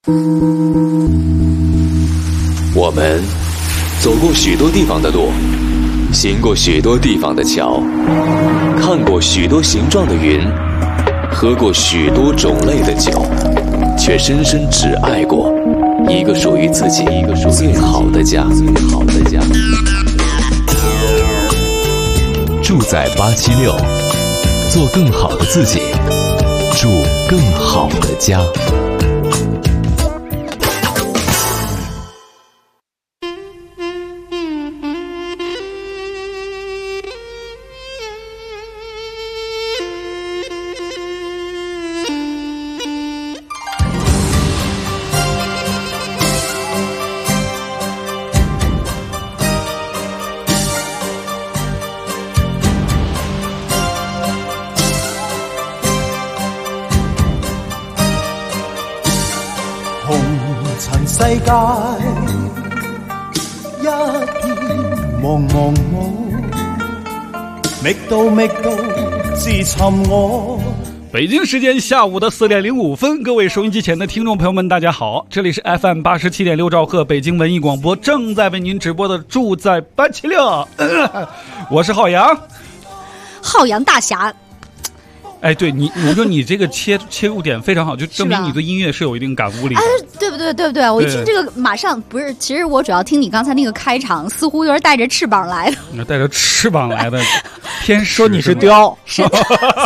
我们走过许多地方的路，行过许多地方的桥，看过许多形状的云，喝过许多种类的酒，却深深只爱过一个属于自己最好的家。住在876，做更好的自己，住更好的家。 世界一片茫茫雾，覓到自尋我。 北京时间下午的4点05分，各位收音机前的听众朋友们，大家好，这里是 FM 87.6兆赫北京文艺广播正在为您直播的住在876，我是浩洋大侠。 哎，对你，我说你这个切入点非常好，就证明你对音乐是有一定感悟力的。 哎，对不对？我一听这个马上不是，其实我主要听你刚才那个开场，似乎有点带着翅膀来的。 带着翅膀来的天使， 说你是雕， 是的。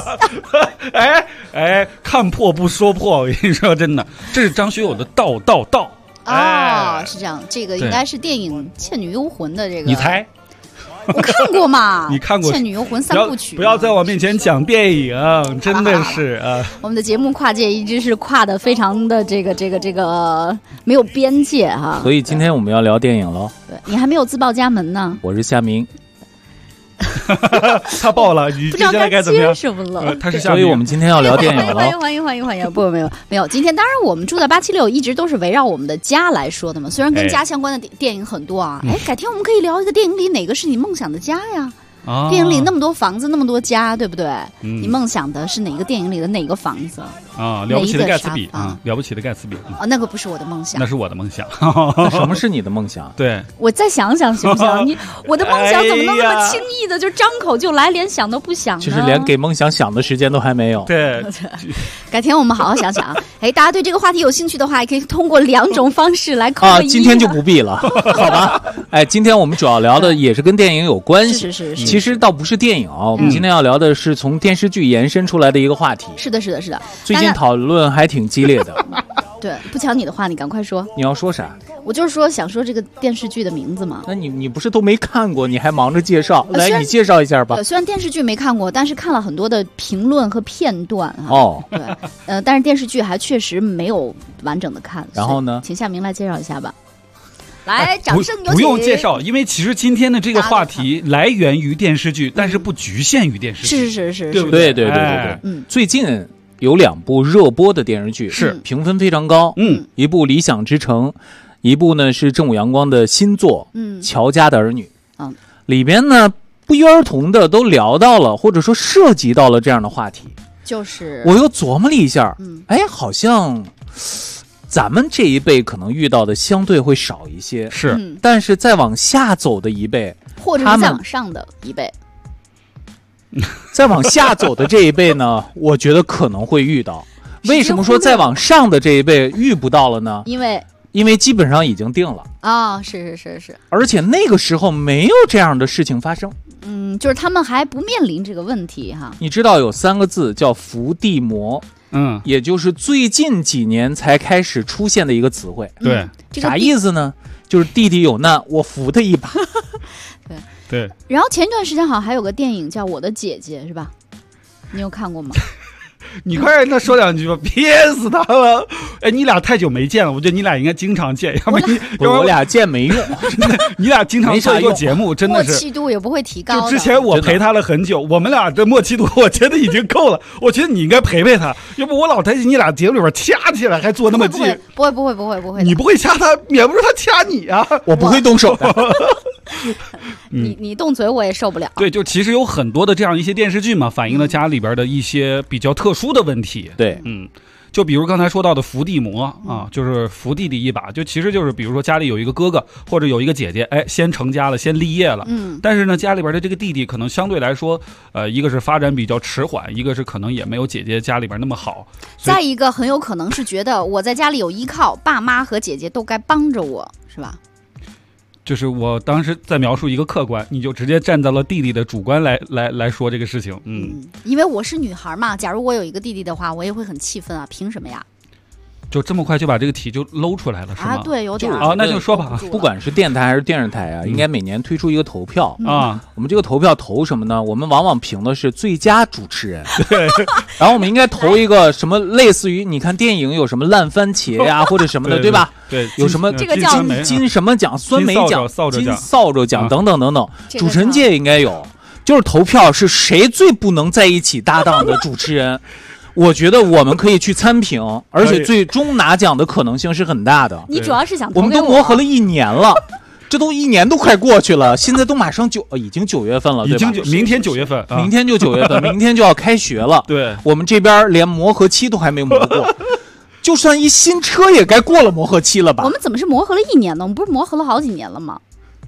哎，看破不说破，我跟你说真的，这是张学友的道。 哦，是这样，这个应该是电影《倩女幽魂》的这个。 你猜？ 我看过嘛？ 你看过《 倩女幽魂》3部曲？ 不要在我面前讲电影，真的是啊。 我们的节目跨界一直是跨的非常的这个没有边界哈。 所以今天我们要聊电影喽。 对，你还没有自报家门呢。 我是夏明。 他报了，你不知道该怎么样？ 什么了？ 他是夏明， 所以我们今天要聊电影了。 欢迎！不，没有。今天当然我们住在876，一直都是围绕我们的家来说的嘛。虽然跟家相关的电影很多啊，改天我们可以聊一个电影里哪个是你梦想的家呀？电影里那么多房子，那么多家，对不对？你梦想的是哪个电影里的哪个房子啊？了不起的盖茨比啊！了不起的盖茨比啊！那个不是我的梦想， 那是我的梦想。 那什么是你的梦想？ 对， 我再想想行不行？我的梦想怎么能那么轻易的就张口就来，连想都不想呢？ 就是连给梦想想的时间都还没有。 对， 改天我们好好想想。哎，大家对这个话题有兴趣的话，也可以通过2种方式来扣今天就不必了，好吧？哎，今天我们主要聊的也是跟电影有关系。 是。 其实倒不是电影啊，我们今天要聊的是从电视剧延伸出来的一个话题。 是的。 最近讨论还挺激烈的。 对，不抢你的话，你赶快说。 你要说啥？ 我就是想说这个电视剧的名字嘛。 那你不是都没看过，你还忙着介绍？来，你介绍一下吧。 虽然电视剧没看过，但是看了很多的评论和片段哦。 对，但是电视剧还确实没有完整的看。 然后呢？ 请夏明来介绍一下吧。来，掌声有请。 不用介绍，因为其实今天的这个话题来源于电视剧，但是不局限于电视剧。 是， 对不对？ 对。最近有2部热播的电视剧， 是评分非常高。一部《理想之城》，一部呢是正午阳光的新作《乔家的儿女》。里边呢不约而同的都聊到了，或者说涉及到了这样的话题。 就是我又琢磨了一下，好像咱们这一辈可能遇到的相对会少一些， 是， 但是再往下走的一辈， 或者是再往上的一辈， 再往下走的这一辈呢，我觉得可能会遇到。为什么说再往上的这一辈遇不到了呢？因为基本上已经定了啊，是， 而且那个时候没有这样的事情发生。 就是他们还不面临这个问题哈。 你知道有3个字叫伏地魔。也就是最近几年才开始出现的一个词汇。 对， 啥意思呢？就是弟弟有难，我扶他一把。 对。 然后前一段时间好像还有个电影叫《我的姐姐》，是吧？你有看过吗？ 你快让他说2句吧，憋死他了！哎，你俩太久没见了，我觉得你俩应该经常见，要不我俩见没用， 你俩经常做节目，真的是默契度也不会提高。 就之前我陪他了很久，我们俩的默契度我觉得已经够了。我觉得你应该陪陪他，要不我老在你俩节目里边掐起来，还坐那么近。 不会。 你不会掐他，免不住他掐你啊！ 我不会动手的。 你动嘴我也受不了。 对，就其实有很多的这样一些电视剧嘛，反映了家里边的一些比较特殊的问题。 对， 就比如刚才说到的伏地魔啊，就是伏弟弟一把，就其实就是比如说家里有一个哥哥或者有一个姐姐，哎，先成家了，先立业了，但是呢，家里边的这个弟弟可能相对来说，一个是发展比较迟缓，一个是可能也没有姐姐家里边那么好， 再一个很有可能是觉得我在家里有依靠，爸妈和姐姐都该帮着我，是吧？ 就是我当时在描述一个客观，你就直接站在了弟弟的主观来说这个事情。 因为我是女孩嘛，假如我有一个弟弟的话，我也会很气愤啊，凭什么呀？ 就这么快就把这个题就搂出来了，是吗？ 对，有点那就说吧。 不管是电台还是电视台啊，应该每年推出一个投票啊。我们这个投票投什么呢？我们往往评的是最佳主持人，对。然后我们应该投一个什么类似于你看电影有什么烂番茄呀，或者什么的，对吧？ 对， 有什么这个叫金什么奖、酸梅奖、金扫帚奖等等等等。主持人界应该有，就是投票是谁最不能在一起搭档的主持人。我觉得我们可以去参评，而且最终拿奖的可能性是很大的。 你主要是想我们都磨合了1年了，这都1年都快过去了，现在都马上已经9月份了，对吧？ 明天9月份， 明天就9月份，明天就要开学了。 对， 我们这边连磨合期都还没磨过，就算一新车也该过了磨合期了吧？ 我们怎么是磨合了1年呢？我们不是磨合了好几年了吗？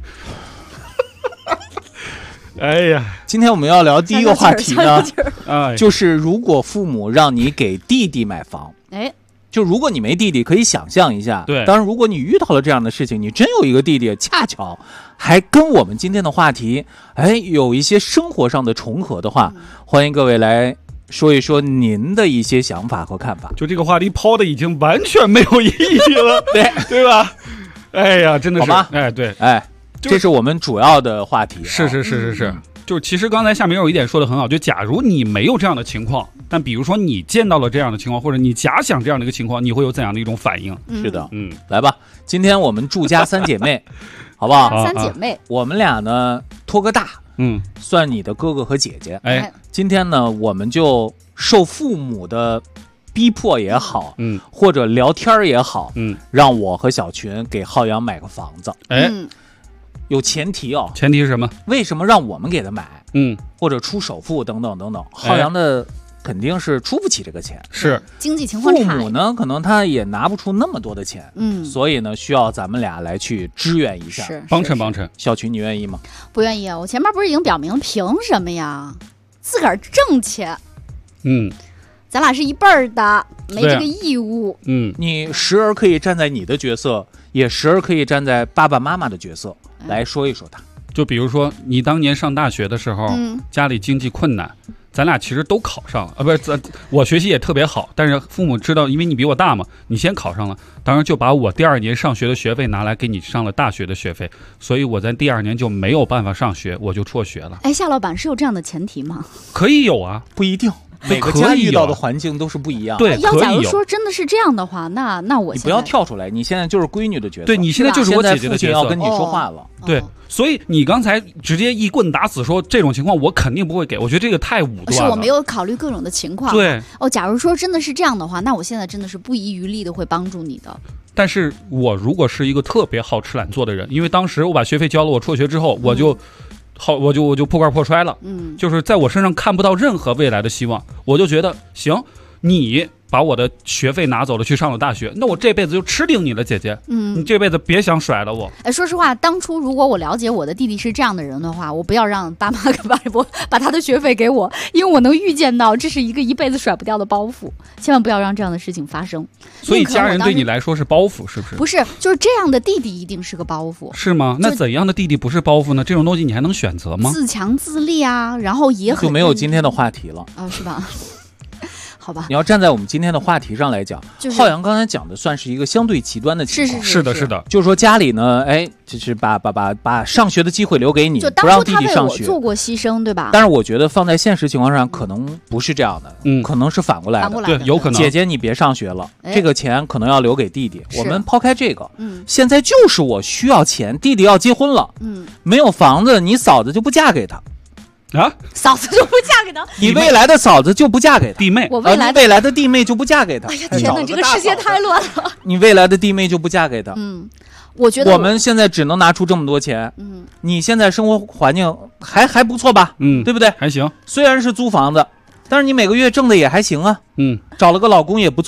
哎呀， 今天我们要聊第一个话题呢，就是如果父母让你给弟弟买房，就如果你没弟弟，可以想象一下。 对， 当然如果你遇到了这样的事情，你真有一个弟弟，恰巧还跟我们今天的话题，有一些生活上的重合的话，欢迎各位来说一说您的一些想法和看法。 就这个话题抛的已经完全没有意义了，对吧？哎呀，真的是， 好吗？ 对， 这是我们主要的话题。 是，就是其实刚才夏明有一点说的很好，就假如你没有这样的情况，但比如说你见到了这样的情况，或者你假想这样的一个情况，你会有怎样的一种反应？ 是的，来吧，今天我们祝家3姐妹，好不好 ？3姐妹， 我们俩呢托个大，算你的哥哥和姐姐。今天呢，我们就受父母的逼迫也好，或者聊天也好，让我和小群给浩洋买个房子。有前提哦， 前提是什么？ 为什么让我们给他买？或者出首付等等等等。浩洋的肯定是出不起这个钱， 是经济情况差。 父母呢，可能他也拿不出那么多的钱，所以呢，需要咱们俩来去支援一下， 帮衬。 小群，你愿意吗？ 不愿意啊！我前面不是已经表明，凭什么呀？自个儿挣钱，咱俩是一辈儿的，没这个义务。 你时而可以站在你的角色，也时而可以站在爸爸妈妈的角色来说一说他。 就比如说你当年上大学的时候，家里经济困难，咱俩其实都考上了啊，不是，我学习也特别好，但是父母知道，因为你比我大嘛，你先考上了，当然就把我第2年上学的学费拿来给你上了大学的学费，所以我在第2年就没有办法上学，我就辍学了。 夏老板是有这样的前提吗？ 可以有啊， 不一定。每个家遇到的环境都是不一样的。 对， 要假如说真的是这样的话，那我你不要跳出来，你现在就是闺女的角色。 对，你现在就是我姐姐的角色， 要跟你说话了。 对，所以你刚才直接一棍打死说这种情况我肯定不会给，我觉得这个太武断了。 是我没有考虑各种的情况。 对， 假如说真的是这样的话，那我现在真的是不遗余力的会帮助你的。 但是我如果是一个特别好吃懒做的人，因为当时我把学费交了，我辍学之后我就破罐破摔了，就是在我身上看不到任何未来的希望，我就觉得行，你把我的学费拿走了，去上了大学，那我这辈子就吃定你了，姐姐。你这辈子别想甩了我。 说实话，当初如果我了解我的弟弟是这样的人的话，我不要让爸妈跟外婆把他的学费给我，因为我能预见到这是一个一辈子甩不掉的包袱，千万不要让这样的事情发生。 所以家人对你来说是包袱，是不是？ 不是，就是这样的弟弟一定是个包袱， 是吗？那怎样的弟弟不是包袱呢？这种东西你还能选择吗？ 自强自立啊，然后也很就没有今天的话题了啊，是吧？好吧， 你要站在我们今天的话题上来讲，浩洋刚才讲的算是一个相对极端的情况。 是的， 就是说家里呢，就是把上学的机会留给你，不让弟弟上学， 做过牺牲，对吧？ 但是我觉得放在现实情况上，可能不是这样的，可能是反过来的， 对，有可能。 姐姐你别上学了，这个钱可能要留给弟弟。我们抛开这个，现在就是我需要钱，弟弟要结婚了，没有房子，你嫂子就不嫁给他。 啊， 嫂子就不嫁给他， 你未来的嫂子就不嫁给他， 弟妹， 我未来的弟妹就不嫁给他。 哎呀，天哪，这个世界太乱了。 你未来的弟妹就不嫁给他。 我觉得我们现在只能拿出这么多钱。你现在生活环境还不错吧？对不对？ 还行。 虽然是租房子，但是你每个月挣的也还行啊。找了个老公也不错，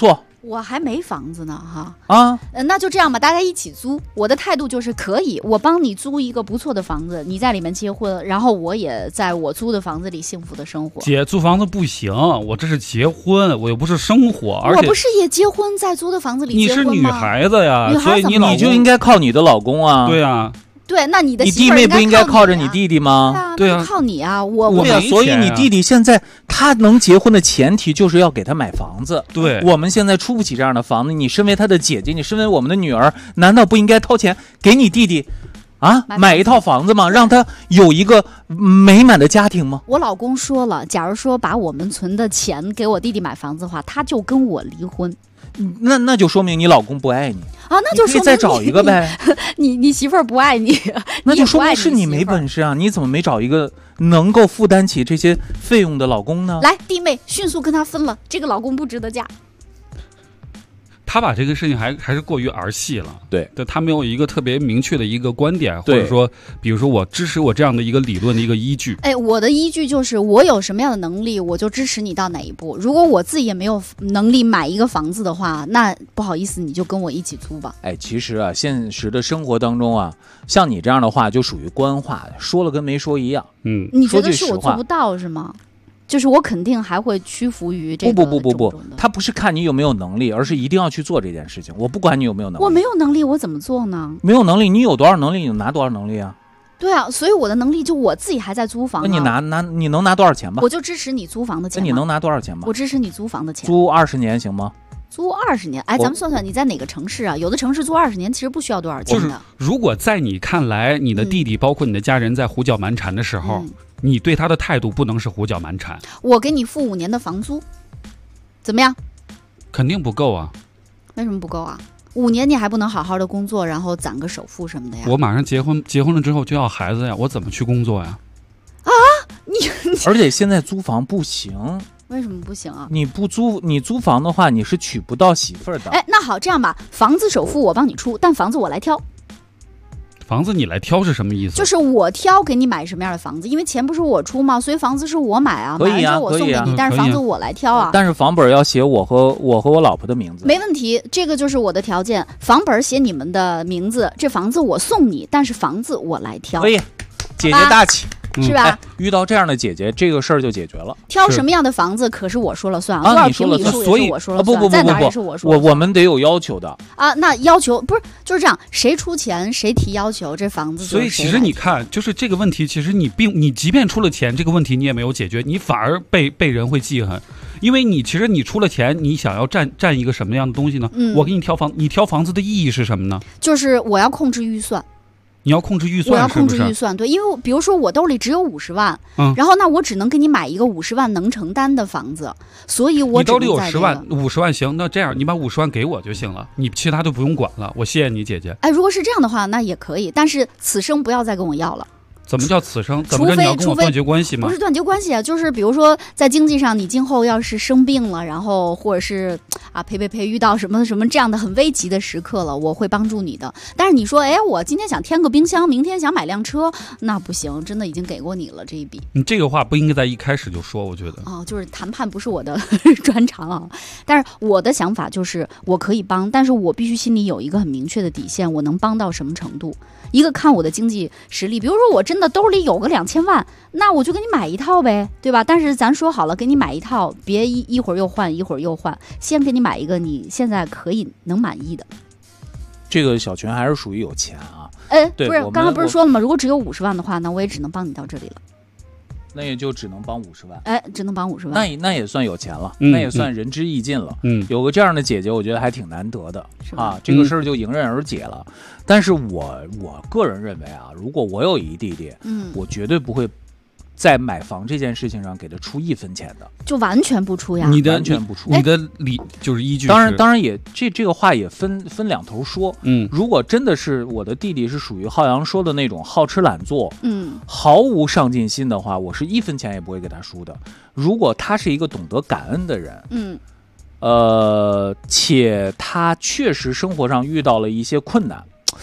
我还没房子呢，哈啊， 那就这样吧，大家一起租。我的态度就是可以，我帮你租一个不错的房子，你在里面结婚，然后我也在我租的房子里幸福的生活。 姐，租房子不行，我这是结婚，我又不是生活，而且我不是也结婚，在租的房子里结婚吗？ 你是女孩子呀，所以你就应该靠你的老公啊。 对啊。 对，那你的你弟妹不应该靠着你弟弟吗？ 对啊， 靠你啊！ 对啊，所以你弟弟现在他能结婚的前提就是要给他买房子。 对， 我们现在出不起这样的房子，你身为他的姐姐，你身为我们的女儿，难道不应该掏钱给你弟弟啊买一套房子吗？让他有一个美满的家庭吗？ 我老公说了，假如说把我们存的钱给我弟弟买房子的话，他就跟我离婚。 那就说明你老公不爱你啊，那就说明你可以再找一个呗。 你媳妇儿不爱你， 那就说明是你没本事啊！你怎么没找一个能够负担起这些费用的老公呢？ 来，弟妹迅速跟他分了，这个老公不值得嫁。 他把这个事情还是过于儿戏了， 对， 他没有一个特别明确的一个观点，或者说，比如说我支持我这样的一个理论的一个依据。 哎，我的依据就是我有什么样的能力，我就支持你到哪一步。如果我自己也没有能力买一个房子的话，那不好意思，你就跟我一起租吧。 哎，其实啊，现实的生活当中啊，像你这样的话就属于官话，说了跟没说一样。 你觉得是我做不到是吗？就是我肯定还会屈服于这个不，他不是看你有没有能力，而是一定要去做这件事情。我不管你有没有能力， 我没有能力，我怎么做呢？ 没有能力，你有多少能力，你拿多少能力啊？ 对啊，所以我的能力就我自己还在租房、啊。 那你能拿多少钱吧？ 我就支持你租房的钱。 那你能拿多少钱吧？ 我支持你租房的钱。 租20年行吗？ 租20年，哎，咱们算算你在哪个城市啊？有的城市租20年其实不需要多少钱的。 就是如果在你看来，你的弟弟包括你的家人在胡搅蛮缠的时候。你对他的态度不能是胡搅蛮缠。 我给你付5年的房租，怎么样？ 肯定不够啊。 为什么不够啊？5年你还不能好好的工作，然后攒个首付什么的呀？ 我马上结婚了之后就要孩子呀，我怎么去工作呀？ 啊，你而且现在租房不行。 为什么不行啊？ 你租房的话，你是娶不到媳妇儿的。 哎，那好，这样吧，房子首付我帮你出，但房子我来挑。 房子你来挑是什么意思？ 就是我挑给你买什么样的房子，因为钱不是我出嘛，所以房子是我买啊， 可以啊， 买完之后我送给你，但是房子我来挑啊。 但是房本要写我和我老婆的名字。 没问题，这个就是我的条件，房本写你们的名字，这房子我送你，但是房子我来挑。 可以，姐姐大气。 是吧、 遇到这样的姐姐，这个事儿就解决了。 挑什么样的房子可是我说了算多少平米数也是我说了算，在哪儿也是我说了算。 我们得有要求的啊。那要求不是就是这样，谁出钱谁提要求，这房子就是谁来挑。 所以其实你看，就是这个问题，其实你即便出了钱，这个问题你也没有解决，你反而被人会记恨，因为其实你出了钱，你想要占一个什么样的东西呢？我给你挑房，你挑房子的意义是什么呢？ 就是我要控制预算。 你要控制预算， 我要控制预算，对，因为比如说我兜里只有50万，然后那我只能给你买一个50万能承担的房子，所以我只能在、这个、 你兜里有50万行，那这样你把50万给我就行了，你其他都不用管了，我谢谢你姐姐。 哎，如果是这样的话，那也可以，但是此生不要再跟我要了。 怎么叫此生？怎么着你要跟我断绝关系吗？ 不是断绝关系啊，就是比如说在经济上，你今后要是生病了，然后或者是陪遇到什么这样的很危急的时刻了，我会帮助你的。但是你说，哎，我今天想添个冰箱，明天想买辆车，那不行，真的已经给过你了这一笔。 你这个话不应该在一开始就说，我觉得。 哦，就是谈判不是我的专长啊。但是我的想法就是我可以帮，但是我必须心里有一个很明确的底线，我能帮到什么程度。一个看我的经济实力，比如说我真的兜里有个2000万，那我就给你买一套呗，对吧？但是咱说好了，给你买一套，别一会儿又换，一会儿又换，先给你买一个你现在能满意的。 这个小泉还是属于有钱啊。 不是，刚刚不是说了吗？如果只有50万的话，那我也只能帮你到这里了。 那也就只能帮50万， 哎，只能帮50万， 那也算有钱了，那也算仁至义尽了。有个这样的姐姐，我觉得还挺难得的啊，这个事儿就迎刃而解了。但是我个人认为啊，如果我有一弟弟，我绝对不会在买房这件事情上给他出1分钱的， 就完全不出呀， 完全不出。 你的理就是依据。 当然也这个话也分两头说。如果真的是我的弟弟是属于浩洋说的那种好吃懒做，毫无上进心的话，我是1分钱也不会给他输的。如果他是一个懂得感恩的人，且他确实生活上遇到了一些困难，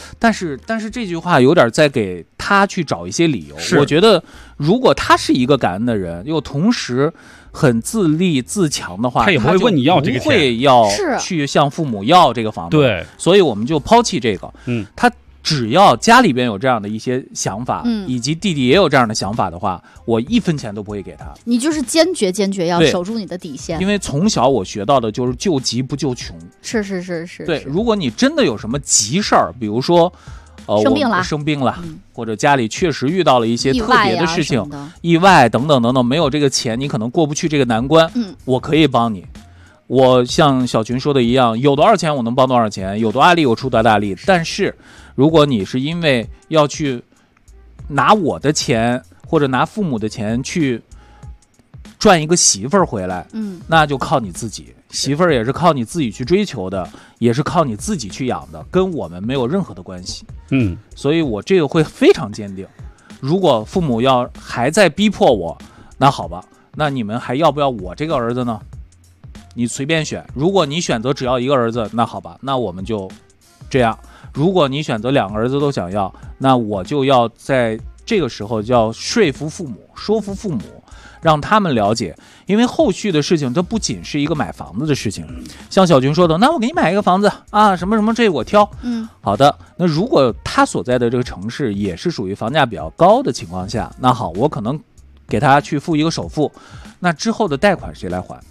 但是这句话有点在给他去找一些理由。我觉得如果他是一个感恩的人，又同时很自立自强的话， 他也不会问你要这个钱， 不会要去向父母要这个房子。 对， 所以我们就抛弃这个。他只要家里边有这样的一些想法，以及弟弟也有这样的想法的话，我1分钱都不会给他。 你就是坚决要守住你的底线。 因为从小我学到的就是救急不救穷。 是。 对，如果你真的有什么急事儿，比如说生病了，或者家里确实遇到了一些特别的事情，意外等等，没有这个钱，你可能过不去这个难关，我可以帮你。我像小群说的一样，有多少钱我能帮多少钱，有多大力我出多大力。但是如果你是因为要去拿我的钱或者拿父母的钱去赚一个媳妇儿回来，那就靠你自己。媳妇儿也是靠你自己去追求的，也是靠你自己去养的，跟我们没有任何的关系。所以我这个会非常坚定。如果父母要还在逼迫我，那好吧，那你们还要不要我这个儿子呢？你随便选。如果你选择只要一个儿子，那好吧，那我们就这样。如果你选择2个儿子都想要，那我就要在这个时候就要说服父母，让他们了解。因为后续的事情，这不仅是一个买房子的事情。像小军说的，那我给你买一个房子啊，什么什么这我挑。好的。那如果他所在的这个城市也是属于房价比较高的情况下，那好，我可能给他去付一个首付，那之后的贷款谁来还？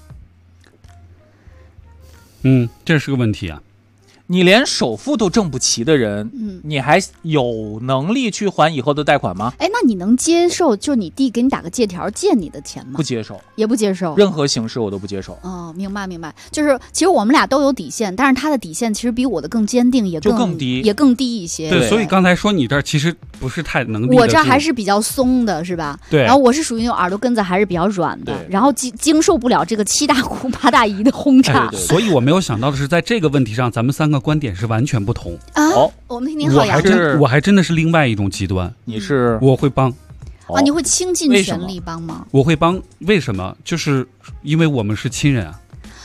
这是个问题啊。 你连首付都挣不齐的人，你还有能力去还以后的贷款吗？ 哎，那你能接受就你弟给你打个借条借你的钱吗？ 不接受， 也不接受， 任何形式我都不接受。 哦，明白。就是其实我们俩都有底线，但是他的底线其实比我的更坚定，也更低一些。 对，所以刚才说你这儿其实不是太能力， 我这还是比较松的，是吧？ 对。 然后我是属于那种耳朵根子还是比较软的，然后经受不了这个7大姑8大姨的轰炸。 所以我没有想到的是，在这个问题上，咱们3个观点是完全不同啊！我们听听好呀， 我还真的是另外一种极端。 你是我会帮啊？你会倾尽全力帮吗？ 我会帮，为什么？就是因为我们是亲人啊，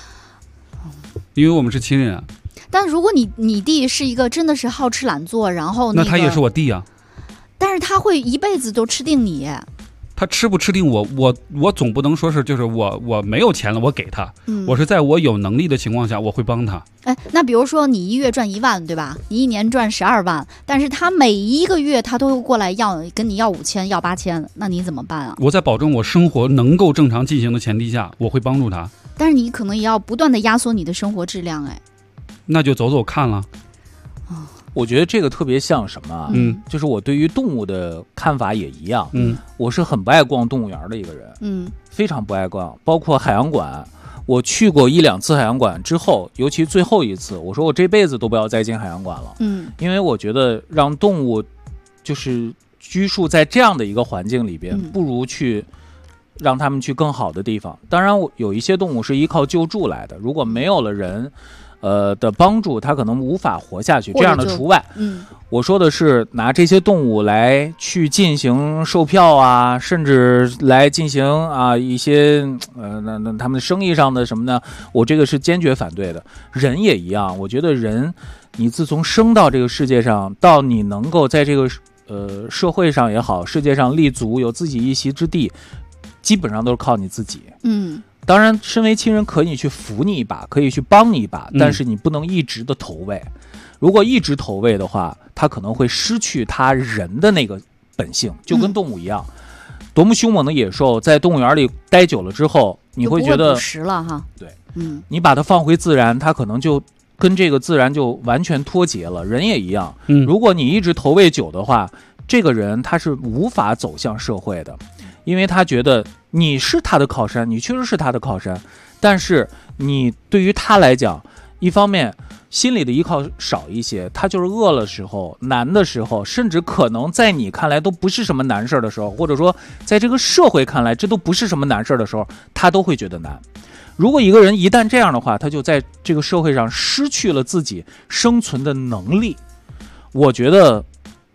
但如果你弟是一个真的是好吃懒做，然后那他也是我弟啊。 但是他会一辈子都吃定你。 他吃不吃定我总不能说是就是我没有钱了我给他，我是在我有能力的情况下我会帮他。 哎，那比如说你1月赚1万，对吧？你1年赚12万，但是他每一个月他都过来跟你要5000要8000，那你怎么办啊？ 我在保证我生活能够正常进行的前提下，我会帮助他。 但是你可能也要不断的压缩你的生活质量。 那就走走看了。 我觉得这个特别像什么？就是我对于动物的看法也一样。我是很不爱逛动物园的一个人。非常不爱逛，包括海洋馆。我去过1、2次海洋馆之后，尤其最后一次，我说我这辈子都不要再进海洋馆了。因为我觉得让动物就是居住在这样的一个环境里边，不如去让他们去更好的地方。当然，有一些动物是依靠救助来的，如果没有了人的帮助，它可能无法活下去，这样的除外。我说的是拿这些动物来去进行售票啊，甚至来进行一些那他们生意上的什么呢？我这个是坚决反对的。人也一样，我觉得人，你自从生到这个世界上，到你能够在这个社会上也好，世界上立足，有自己一席之地，基本上都是靠你自己。当然，身为亲人可以去扶你一把，可以去帮你一把，但是你不能一直的投喂。如果一直投喂的话，他可能会失去他人的那个本性，就跟动物一样。多么凶猛的野兽，在动物园里待久了之后，你会觉得捕食了哈。 对，你把它放回自然，它可能就跟这个自然就完全脱节了。人也一样，如果你一直投喂久的话，这个人他是无法走向社会的。因为他觉得你是他的靠山，你确实是他的靠山，但是你对于他来讲，一方面心里的依靠少一些，他就是饿了时候、难的时候，甚至可能在你看来都不是什么难事的时候，或者说在这个社会看来这都不是什么难事的时候，他都会觉得难。如果一个人一旦这样的话，他就在这个社会上失去了自己生存的能力。我觉得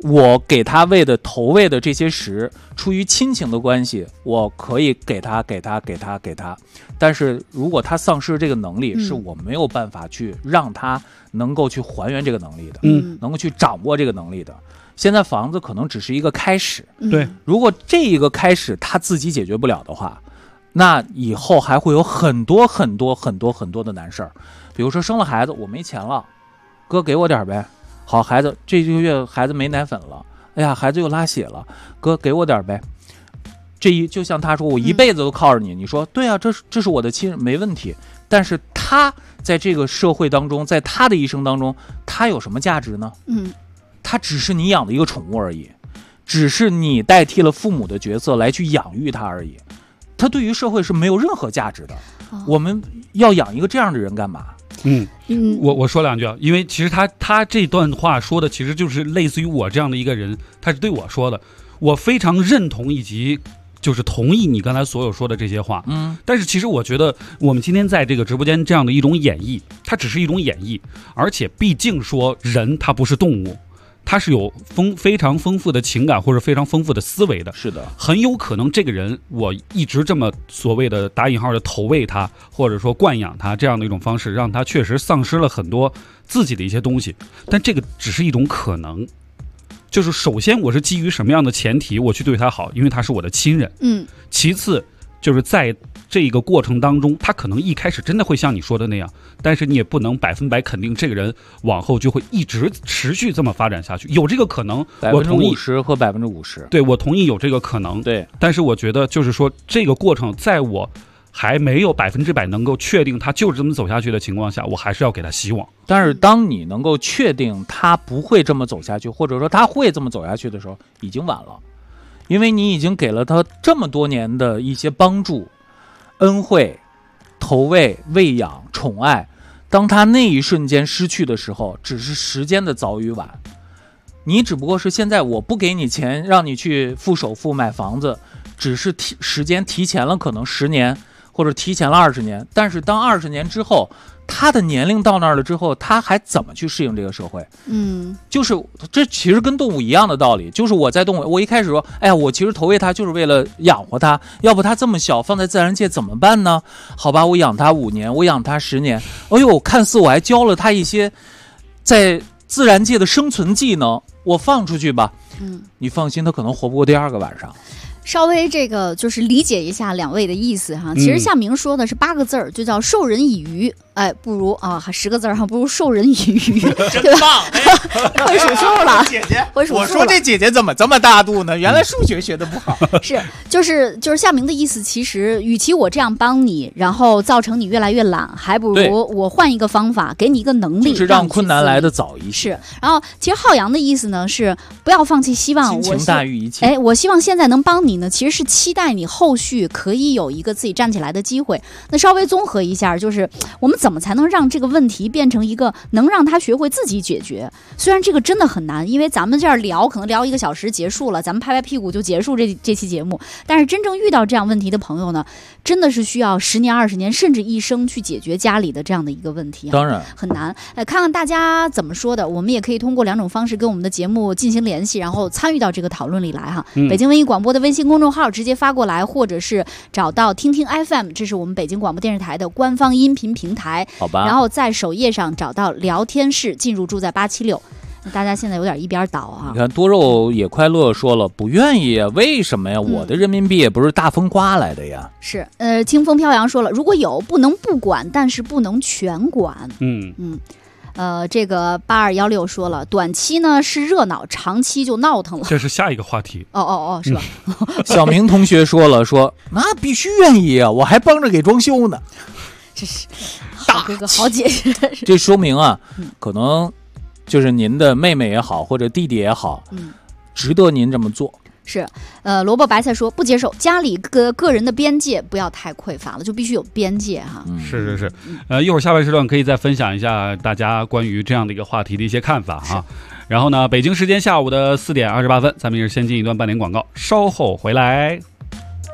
我给他喂的投喂的这些食，出于亲情的关系，我可以给他，但是如果他丧失这个能力，是我没有办法去让他能够去还原这个能力的，能够去掌握这个能力的。现在房子可能只是一个开始， 对， 如果这一个开始他自己解决不了的话，那以后还会有很多的难事儿。比如说生了孩子，我没钱了，哥给我点呗。好，孩子这个月孩子没奶粉了，哎呀，孩子又拉血了，哥给我点呗。就像他说，我一辈子都靠着你，你说对啊，这是我的亲人，没问题。但是他在这个社会当中，在他的一生当中，他有什么价值呢？他只是你养的一个宠物而已，只是你代替了父母的角色来去养育他而已，他对于社会是没有任何价值的。我们要养一个这样的人干嘛？ 我说两句啊，因为其实他这段话说的其实就是类似于我这样的一个人，他是对我说的，我非常认同以及就是同意你刚才所有说的这些话。但是其实我觉得我们今天在这个直播间这样的一种演绎，它只是一种演绎，而且毕竟说人他不是动物，他是有非常丰富的情感或者非常丰富的思维的。 是的， 很有可能这个人我一直这么所谓的打引号的投喂他，或者说惯养他这样的一种方式，让他确实丧失了很多自己的一些东西。但这个只是一种可能，就是首先我是基于什么样的前提我去对他好，因为他是我的亲人。其次就是在这个过程当中，他可能一开始真的会像你说的那样，但是你也不能100%肯定这个人往后就会一直持续这么发展下去，有这个可能，我同意 50%和50%， 对，我同意有这个可能， 对。 但是我觉得就是说这个过程，在我还没有100%能够确定他就是这么走下去的情况下，我还是要给他希望。 但是当你能够确定他不会这么走下去，或者说他会这么走下去的时候，已经晚了，因为你已经给了他这么多年的一些帮助、恩惠、投喂、喂养、宠爱，当他那一瞬间失去的时候，只是时间的早与晚。你只不过是现在我不给你钱让你去付首付买房子，只是时间提前了可能10年，或者提前了20年，但是当20年之后，他的年龄到那儿了之后，他还怎么去适应这个社会？就是这其实跟动物一样的道理，就是我在动物，我一开始说，哎呀，我其实投喂它就是为了养活它，要不它这么小放在自然界怎么办呢？好吧，我养它5年，我养它10年，哎呦，看似我还教了它一些在自然界的生存技能，我放出去吧，你放心，它可能活不过第2个晚上。 稍微这个就是理解一下两位的意思哈。其实夏明说的是8个字儿，就叫授人以渔。哎，不如啊，10个字儿哈，不如授人以渔， 真棒！ 会数数了， 姐姐， 会数数了。 我说这姐姐怎么这么大度呢？原来数学学得不好。 就是夏明的意思，其实与其我这样帮你，然后造成你越来越懒，还不如我换一个方法，给你一个能力， 就是让困难来得早一些。 是，然后其实浩洋的意思呢是不要放弃希望， 亲情大于一切。 哎，我希望现在能帮你呢，其实是期待你后续可以有一个自己站起来的机会。那稍微综合一下，就是我们怎么才能让这个问题变成一个能让他学会自己解决？虽然这个真的很难，因为咱们这儿聊可能聊1个小时结束了，咱们拍拍屁股就结束这期节目。但是真正遇到这样问题的朋友呢，真的是需要10年、20年，甚至一生去解决家里的这样的一个问题。 当然很难。看看大家怎么说的，我们也可以通过2种方式跟我们的节目进行联系，然后参与到这个讨论里来哈。北京文艺广播的微信公众号直接发过来，或者是找到听听 FM， 这是我们北京广播电视台的官方音频平台。 好吧。 然后在首页上找到聊天室，进入住在876。大家现在有点一边倒啊！ 你看多肉也快乐说了不愿意啊，为什么呀？我的人民币也不是大风刮来的呀。 是，清风飘扬说了，如果有不能不管，但是不能全管。这个8216说了，短期呢是热闹，长期就闹腾了。 这是下一个话题。 是吧？ 小明同学说了，说那必须愿意啊，我还帮着给装修呢。 这是好哥哥好姐姐。 这说明啊，可能就是您的妹妹也好，或者弟弟也好，值得您这么做。 是，萝卜白菜说不接受，家里个人的边界不要太匮乏了，就必须有边界哈。 是，一会儿下半时段可以再分享一下大家关于这样的一个话题的一些看法哈。然后呢，北京时间下午的4点28分，咱们也是先进一段半点广告，稍后回来。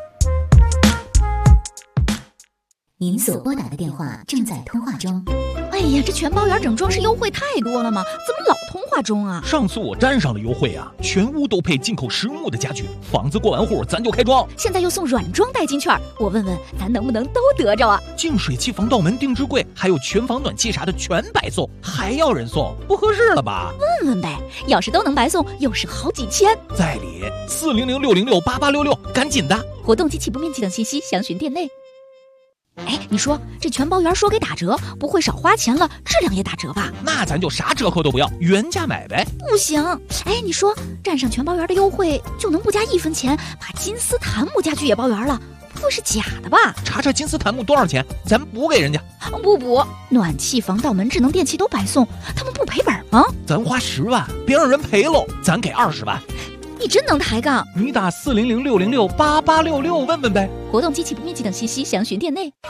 您所拨打的电话正在通话中，欢哎呀，这全包圆整装饰优惠太多了吗？怎么老通话中啊？ 上次我沾上了优惠啊，全屋都配进口实木的家具，房子过完户咱就开装。 现在又送软装代金券，我问问咱能不能都得着啊？ 净水器、防盗门、定制柜，还有全房暖气啥的全白送，还要人送，不合适了吧？ 问问呗，要是都能白送，又是好几千。 在理400-606-8866，赶紧的！ 活动及起步面积等信息详询店内。哎，你说这全包圆说给打折，不会少花钱了，质量也打折吧？ 那咱就啥折扣都不要，原价买呗。 不行，哎，你说占上全包圆的优惠，就能不加1分钱把金丝檀木家具也包圆了？不会是假的吧？ 查查金丝檀木多少钱，咱补给人家。 不补，暖气、防盗门、智能电器都白送，他们不赔本吗？ 咱花10万，别让人赔喽，咱给20万。 你真能抬杠！ 你打400-606-8866问问呗。 活动及起步面积等信息详询店内。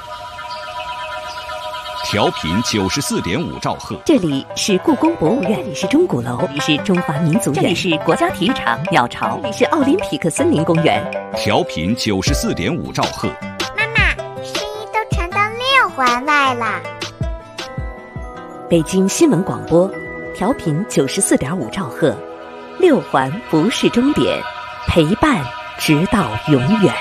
调频94.5兆赫， 这里是故宫博物院，这里是钟鼓楼，这里是中华民族园，这里是国家体育场鸟巢，这里是奥林匹克森林公园。 调频94.5兆赫。 妈妈，声音都传到6环外了。 北京新闻广播，调频94.5兆赫，6环不是终点，陪伴直到永远。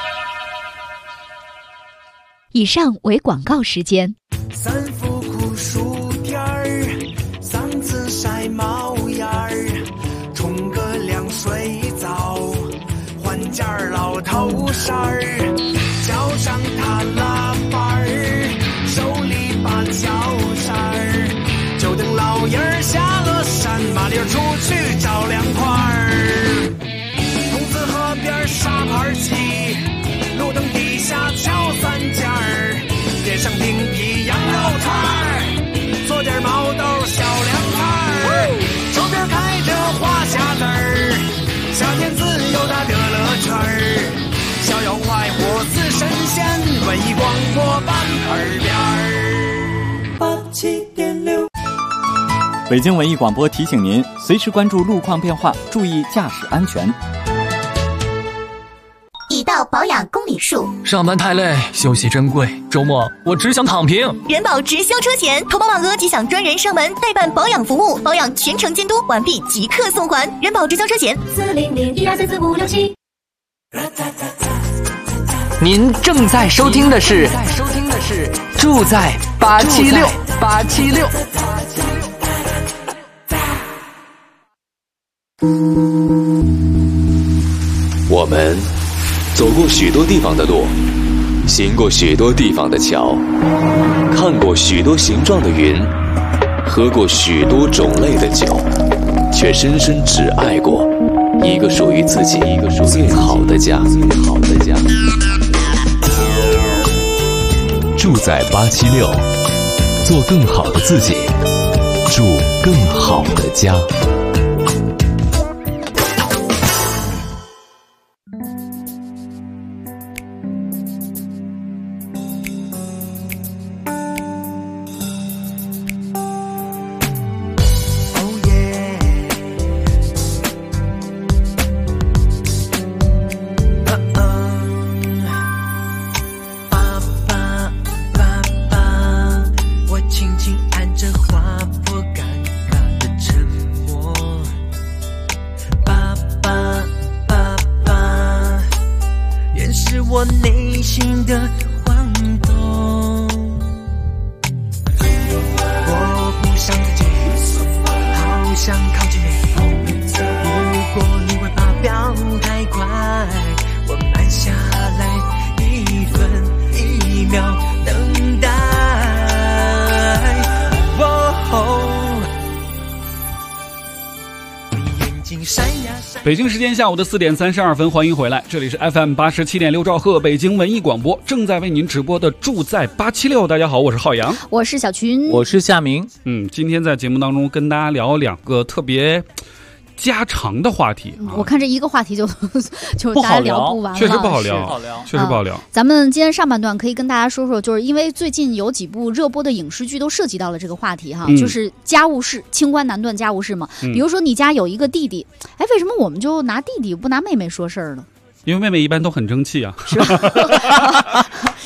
以上为广告时间。 3伏酷暑天儿，3次晒毛眼儿，冲个凉水澡，换件老头衫儿，脚上踏拉板儿，手里把脚扇儿，就等老爷儿下了山，麻溜出去找凉快儿。桐子河边沙盘棋，路灯底下敲3件儿，点上冰皮羊肉串儿，做点毛豆小凉菜儿，周边开着花匣子儿，夏天自由的乐乐圈儿，逍遥快活似神仙，文艺广播办耳边儿。87.6。 北京文艺广播提醒您，随时关注路况变化，注意驾驶安全。 已到保养公里数， 上班太累，休息珍贵，周末我只想躺平。 人保直销车险，投保满额即享专人上门代办保养服务，保养全程监督，完毕即刻送还。人保直销车险400-1234567。 您正在收听的是住在876。 我们走过许多地方的路，行过许多地方的桥，看过许多形状的云，喝过许多种类的酒，却深深只爱过一个属于自己最好的家。 住在876，做更好的自己，住更好的家。 我内心的晃动，我不想再见，好想靠近你。如果你会发飙太快，我慢下来1分1秒等待。你眼睛闪呀闪。 北京时间下午的4点32分，欢迎回来，这里是 FM 87.6兆赫北京文艺广播，正在为您直播的住在876。大家好，我是浩洋， 我是小群， 我是夏明。 今天在节目当中跟大家聊2个特别家常的话题。 我看这一个话题就大家聊不完了， 确实不好聊，确实不好聊。 咱们今天上半段可以跟大家说说，就是因为最近有几部热播的影视剧都涉及到了这个话题哈，就是家务事，清官难断家务事嘛。比如说你家有一个弟弟，哎，为什么我们就拿弟弟不拿妹妹说事儿呢？ 因为妹妹一般都很争气啊， 是吧？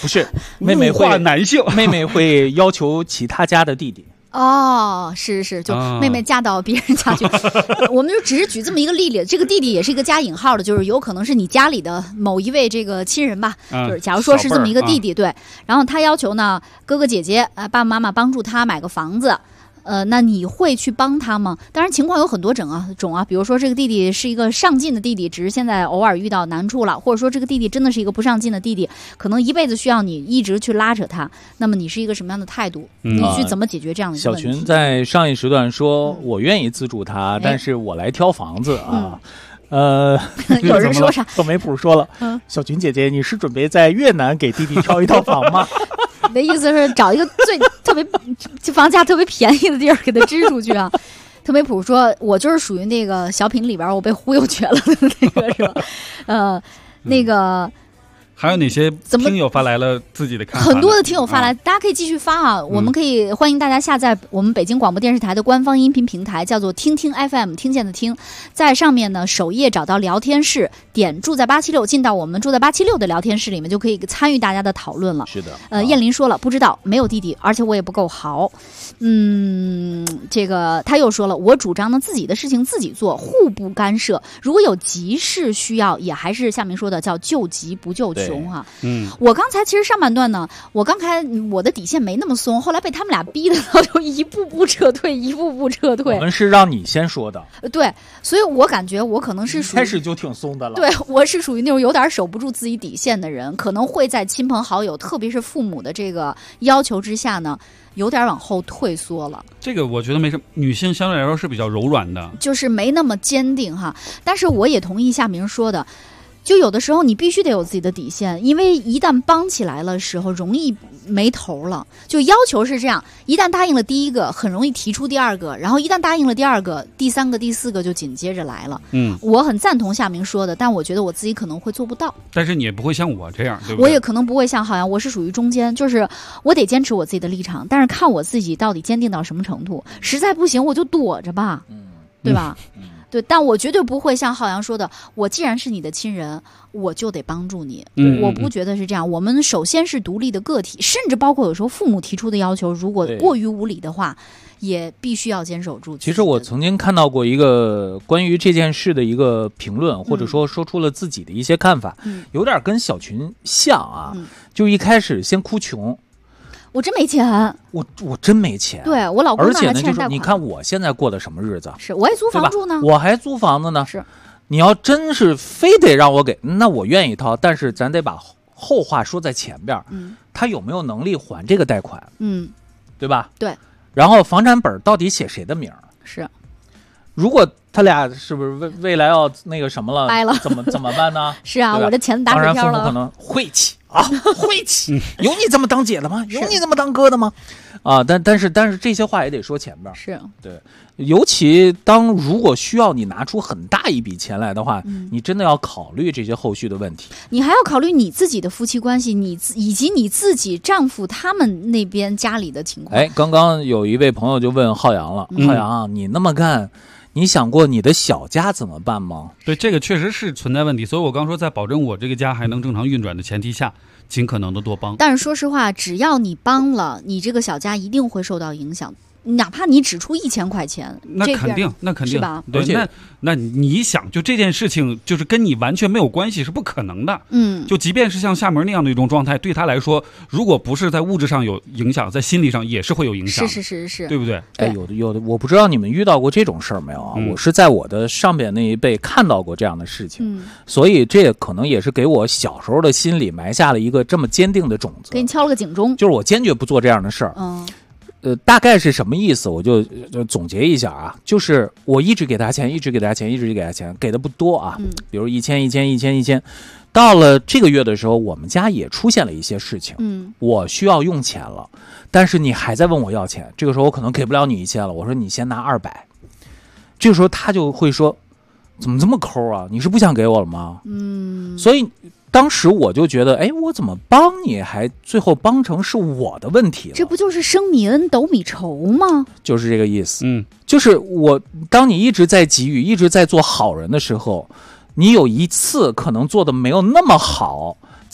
不是，妹妹会男性， 妹妹会要求其他家的弟弟。 哦，是，就妹妹嫁到别人家去，我们就只是举这么一个例子，这个弟弟也是一个加引号的，就是有可能是你家里的某一位这个亲人吧，就是假如说是这么一个弟弟，对，然后他要求呢哥哥姐姐爸爸妈妈帮助他买个房子。那你会去帮他吗？当然情况有很多种啊，比如说这个弟弟是一个上进的弟弟，只是现在偶尔遇到难处了，或者说这个弟弟真的是一个不上进的弟弟，可能一辈子需要你一直去拉扯他，那么你是一个什么样的态度？你去怎么解决这样的一个问题？ 小群在上一时段说，我愿意资助他，但是我来挑房子啊。 有人说啥？ 贺梅普说了，小群姐姐，你是准备在越南给弟弟挑一套房吗？ 你的意思是找一个特别房价特别便宜的地儿给他支出去啊？特梅普说，我就是属于那个小品里边我被忽悠瘸了的那个是吧？那个。 还有哪些听友发来了自己的看法？ 很多的听友发来，大家可以继续发啊。我们可以欢迎大家下载我们北京广播电视台的官方音频平台，叫做听听 FM， 听见的听，在上面呢首页找到聊天室，点住在876，进到我们住在876的聊天室里面，就可以参与大家的讨论了。 是的， 燕林说了，不知道，没有弟弟，而且我也不够豪。这个他又说了，我主张呢自己的事情自己做，互不干涉。如果有急事需要，也还是下面说的叫救急不救穷哈。我刚才其实上半段呢，我的底线没那么松，后来被他们俩逼的，就一步步撤退。 我们是让你先说的， 对，所以我感觉我可能是属于开始就挺松的了。 对，我是属于那种有点守不住自己底线的人，可能会在亲朋好友，特别是父母的这个要求之下呢，有点往后退缩了。 这个我觉得没什么，女性相对来说是比较柔软的， 就是没那么坚定哈。但是我也同意夏明说的，就有的时候你必须得有自己的底线，因为一旦帮起来了时候容易没头了。就要求是这样，一旦答应了第一个，很容易提出第二个，然后一旦答应了第二个，第三个、第四个就紧接着来了。我很赞同夏明说的，但我觉得我自己可能会做不到。但是你也不会像我这样，对不对？ 我也可能不会像好像我是属于中间，就是我得坚持我自己的立场，但是看我自己到底坚定到什么程度，实在不行我就躲着吧，对吧？对，但我绝对不会像浩洋说的，我既然是你的亲人，我就得帮助你。我不觉得是这样。我们首先是独立的个体，甚至包括有时候父母提出的要求，如果过于无理的话，也必须要坚守住。 其实我曾经看到过一个关于这件事的一个评论，或者说出了自己的一些看法，有点跟小群像啊，就一开始先哭穷。 我真没钱， 我真没钱。 对，我老公而且呢，就是你看我现在过的什么日子？ 是我还租房住呢， 我还租房子呢。 是， 你要真是非得让我给，那我愿意掏，但是咱得把后话说在前边。他有没有能力还这个贷款？对吧？ 对。 然后房产本到底写谁的名？ 是。如果他俩是不是未来要那个什么了？ 掰了， 怎么办呢？ 是啊，我这钱打水漂了。 当然，父母可能晦气啊，晦气，有你这么当姐的吗？有你这么当哥的吗？啊，但是这些话也得说前边。 是对，尤其如果需要你拿出很大一笔钱来的话，你真的要考虑这些后续的问题。 你还要考虑你自己的夫妻关系，以及你自己丈夫他们那边家里的情况。 哎，刚刚有一位朋友就问浩洋了，浩洋啊，你那么干。你想过你的小家怎么办吗？ 对，这个确实是存在问题，所以我刚说在保证我这个家还能正常运转的前提下，尽可能的多帮。 但是说实话，只要你帮了，你这个小家一定会受到影响。哪怕你只出1000块钱， 那肯定是吧？ 对，那你想，就这件事情就是跟你完全没有关系，是不可能的。就即便是像厦门那样的一种状态，对他来说，如果不是在物质上有影响，在心理上也是会有影响。 是， 对不对？ 哎，有的，我不知道你们遇到过这种事儿没有啊？我是在我的上边那一辈看到过这样的事情，所以这可能也是给我小时候的心里埋下了一个这么坚定的种子， 给你敲了个警钟， 就是我坚决不做这样的事儿。大概是什么意思？我就总结一下啊，就是我一直给他钱，给的不多啊，比如1000，到了这个月的时候，我们家也出现了一些事情，我需要用钱了，但是你还在问我要钱，这个时候我可能给不了你1000了，我说你先拿200，这个时候他就会说，怎么这么抠啊？你是不想给我了吗？所以。当时我就觉得，哎，我怎么帮你，还最后帮成是我的问题了？ 这不就是升米恩斗米仇吗？ 就是这个意思。就是当你一直在给予，一直在做好人的时候，你有一次可能做的没有那么好，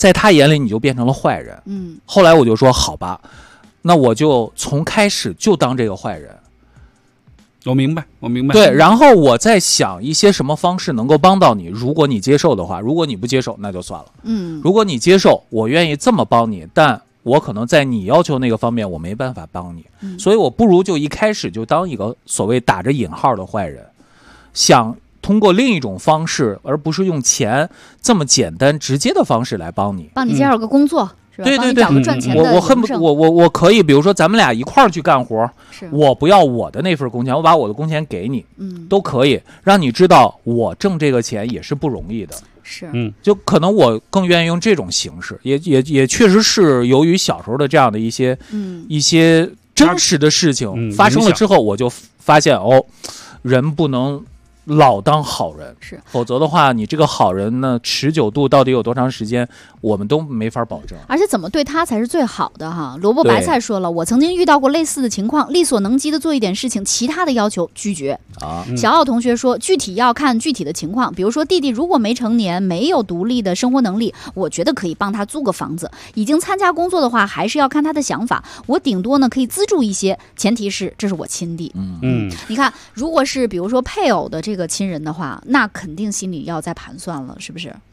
在他眼里你就变成了坏人。后来我就说好吧，那我就从开始就当这个坏人。 我明白。 对，然后我在想一些什么方式能够帮到你，如果你接受的话，如果你不接受那就算了。如果你接受，我愿意这么帮你，但我可能在你要求那个方面我没办法帮你，所以我不如就一开始就当一个所谓打着引号的坏人，想通过另一种方式，而不是用钱这么简单直接的方式来帮你介绍个工作。 对， 找个赚钱的我可以，比如说咱们俩一块儿去干活，我不要我的那份工钱，我把我的工钱给你，都可以让你知道我挣这个钱也是不容易的。就可能我更愿意用这种形式，也确实是由于小时候的这样的一些真实的事情发生了之后，我就发现人不能老当好人，否则的话，你这个好人呢，持久度到底有多长时间，我们都没法保证。 而且怎么对他才是最好的哈？萝卜白菜说了，我曾经遇到过类似的情况，力所能及的做一点事情，其他的要求拒绝。小奥同学说，具体要看具体的情况，比如说弟弟如果没成年，没有独立的生活能力，我觉得可以帮他租个房子。已经参加工作的话，还是要看他的想法。我顶多呢可以资助一些，前提是这是我亲弟。你看，如果是比如说配偶的这个亲人的话，那肯定心里要再盘算了，是不是？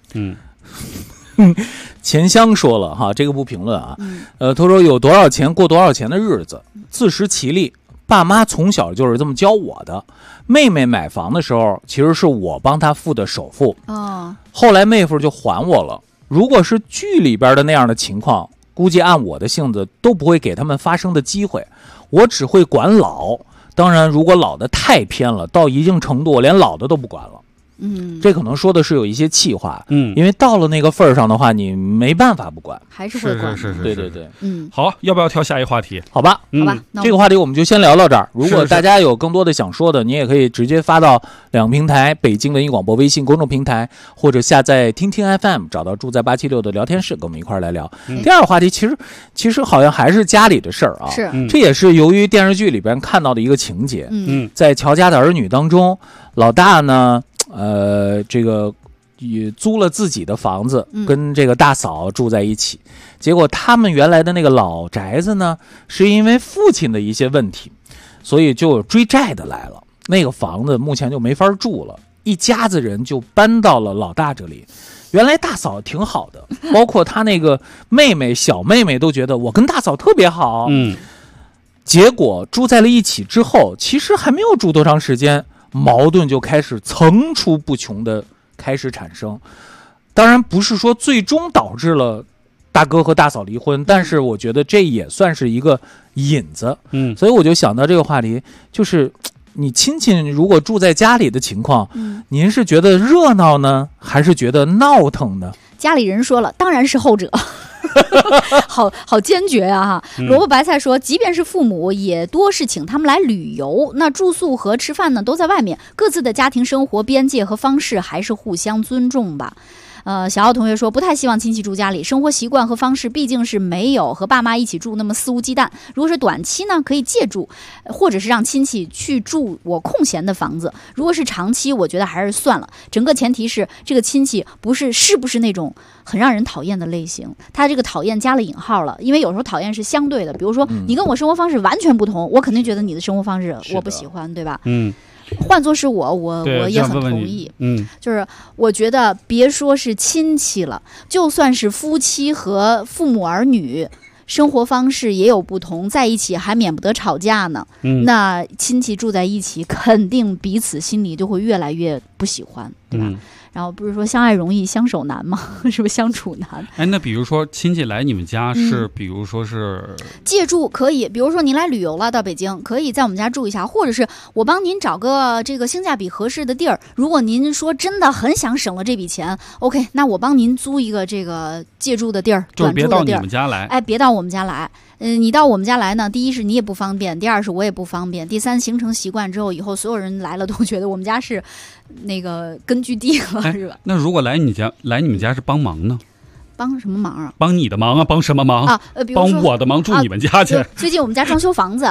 钱香说了哈，这个不评论啊。他说有多少钱过多少钱的日子，自食其力。爸妈从小就是这么教我的。妹妹买房的时候，其实是我帮她付的首付。后来妹夫就还我了。如果是剧里边的那样的情况，估计按我的性子都不会给他们发生的机会，我只会管老。当然，如果老的太偏了，到一定程度，我连老的都不管了。这可能说的是有一些气话。因为到了那个份儿上的话，你没办法不管， 还是会管。 是，对。 好，要不要跳下一话题？ 好吧，这个话题我们就先聊到这儿。如果大家有更多的想说的，你也可以直接发到两个平台：北京文艺广播微信公众平台，或者下载听听 FM， 找到住在876的聊天室，跟我们一块儿来聊。第二个话题其实好像还是家里的事儿啊。这也是由于电视剧里边看到的一个情节。在乔家的儿女当中，老大呢。这个也租了自己的房子，跟这个大嫂住在一起。结果他们原来的那个老宅子呢，是因为父亲的一些问题，所以就有追债的来了。那个房子目前就没法住了，一家子人就搬到了老大这里。原来大嫂挺好的，包括他那个小妹妹都觉得我跟大嫂特别好。结果住在了一起之后，其实还没有住多长时间，矛盾就开始层出不穷的开始产生。当然不是说最终导致了大哥和大嫂离婚，但是我觉得这也算是一个引子。所以我就想到这个话题，就是你亲戚如果住在家里的情况，您是觉得热闹呢，还是觉得闹腾呢？ 家里人说了，当然是后者。好坚决啊！萝卜白菜说，即便是父母，也多是请他们来旅游，那住宿和吃饭呢都在外面，各自的家庭生活边界和方式还是互相尊重吧。小奥同学说，不太希望亲戚住家里，生活习惯和方式毕竟是没有和爸妈一起住那么肆无忌惮。如果是短期呢，可以借住，或者是让亲戚去住我空闲的房子。如果是长期，我觉得还是算了。整个前提是这个亲戚是不是那种很让人讨厌的类型。他这个讨厌加了引号了，因为有时候讨厌是相对的。比如说你跟我生活方式完全不同，我肯定觉得你的生活方式我不喜欢，对吧？换作是我也很同意。就是我觉得别说是亲戚了，就算是夫妻和父母儿女，生活方式也有不同，在一起还免不得吵架呢。那亲戚住在一起，肯定彼此心里就会越来越不喜欢，对吧？然后不是说相爱容易相守难吗？是不是相处难？ 那比如说亲戚来你们家是，比如说是借住可以，比如说您来旅游了到北京，可以在我们家住一下，或者是我帮您找个这个性价比合适的地儿。如果您说真的很想省了这笔钱 ，OK， 那我帮您租一个这个借住的地儿， 就是别到你们家来。 别到我们家来。你到我们家来呢，第一是你也不方便，第二是我也不方便，第三形成习惯之后，以后所有人来了都觉得我们家是那个根据地了，是吧？ 那如果来你们家是帮忙呢？ 帮什么忙啊？ 帮你的忙啊？帮什么忙啊？帮我的忙，住你们家去。 最近我们家装修房子。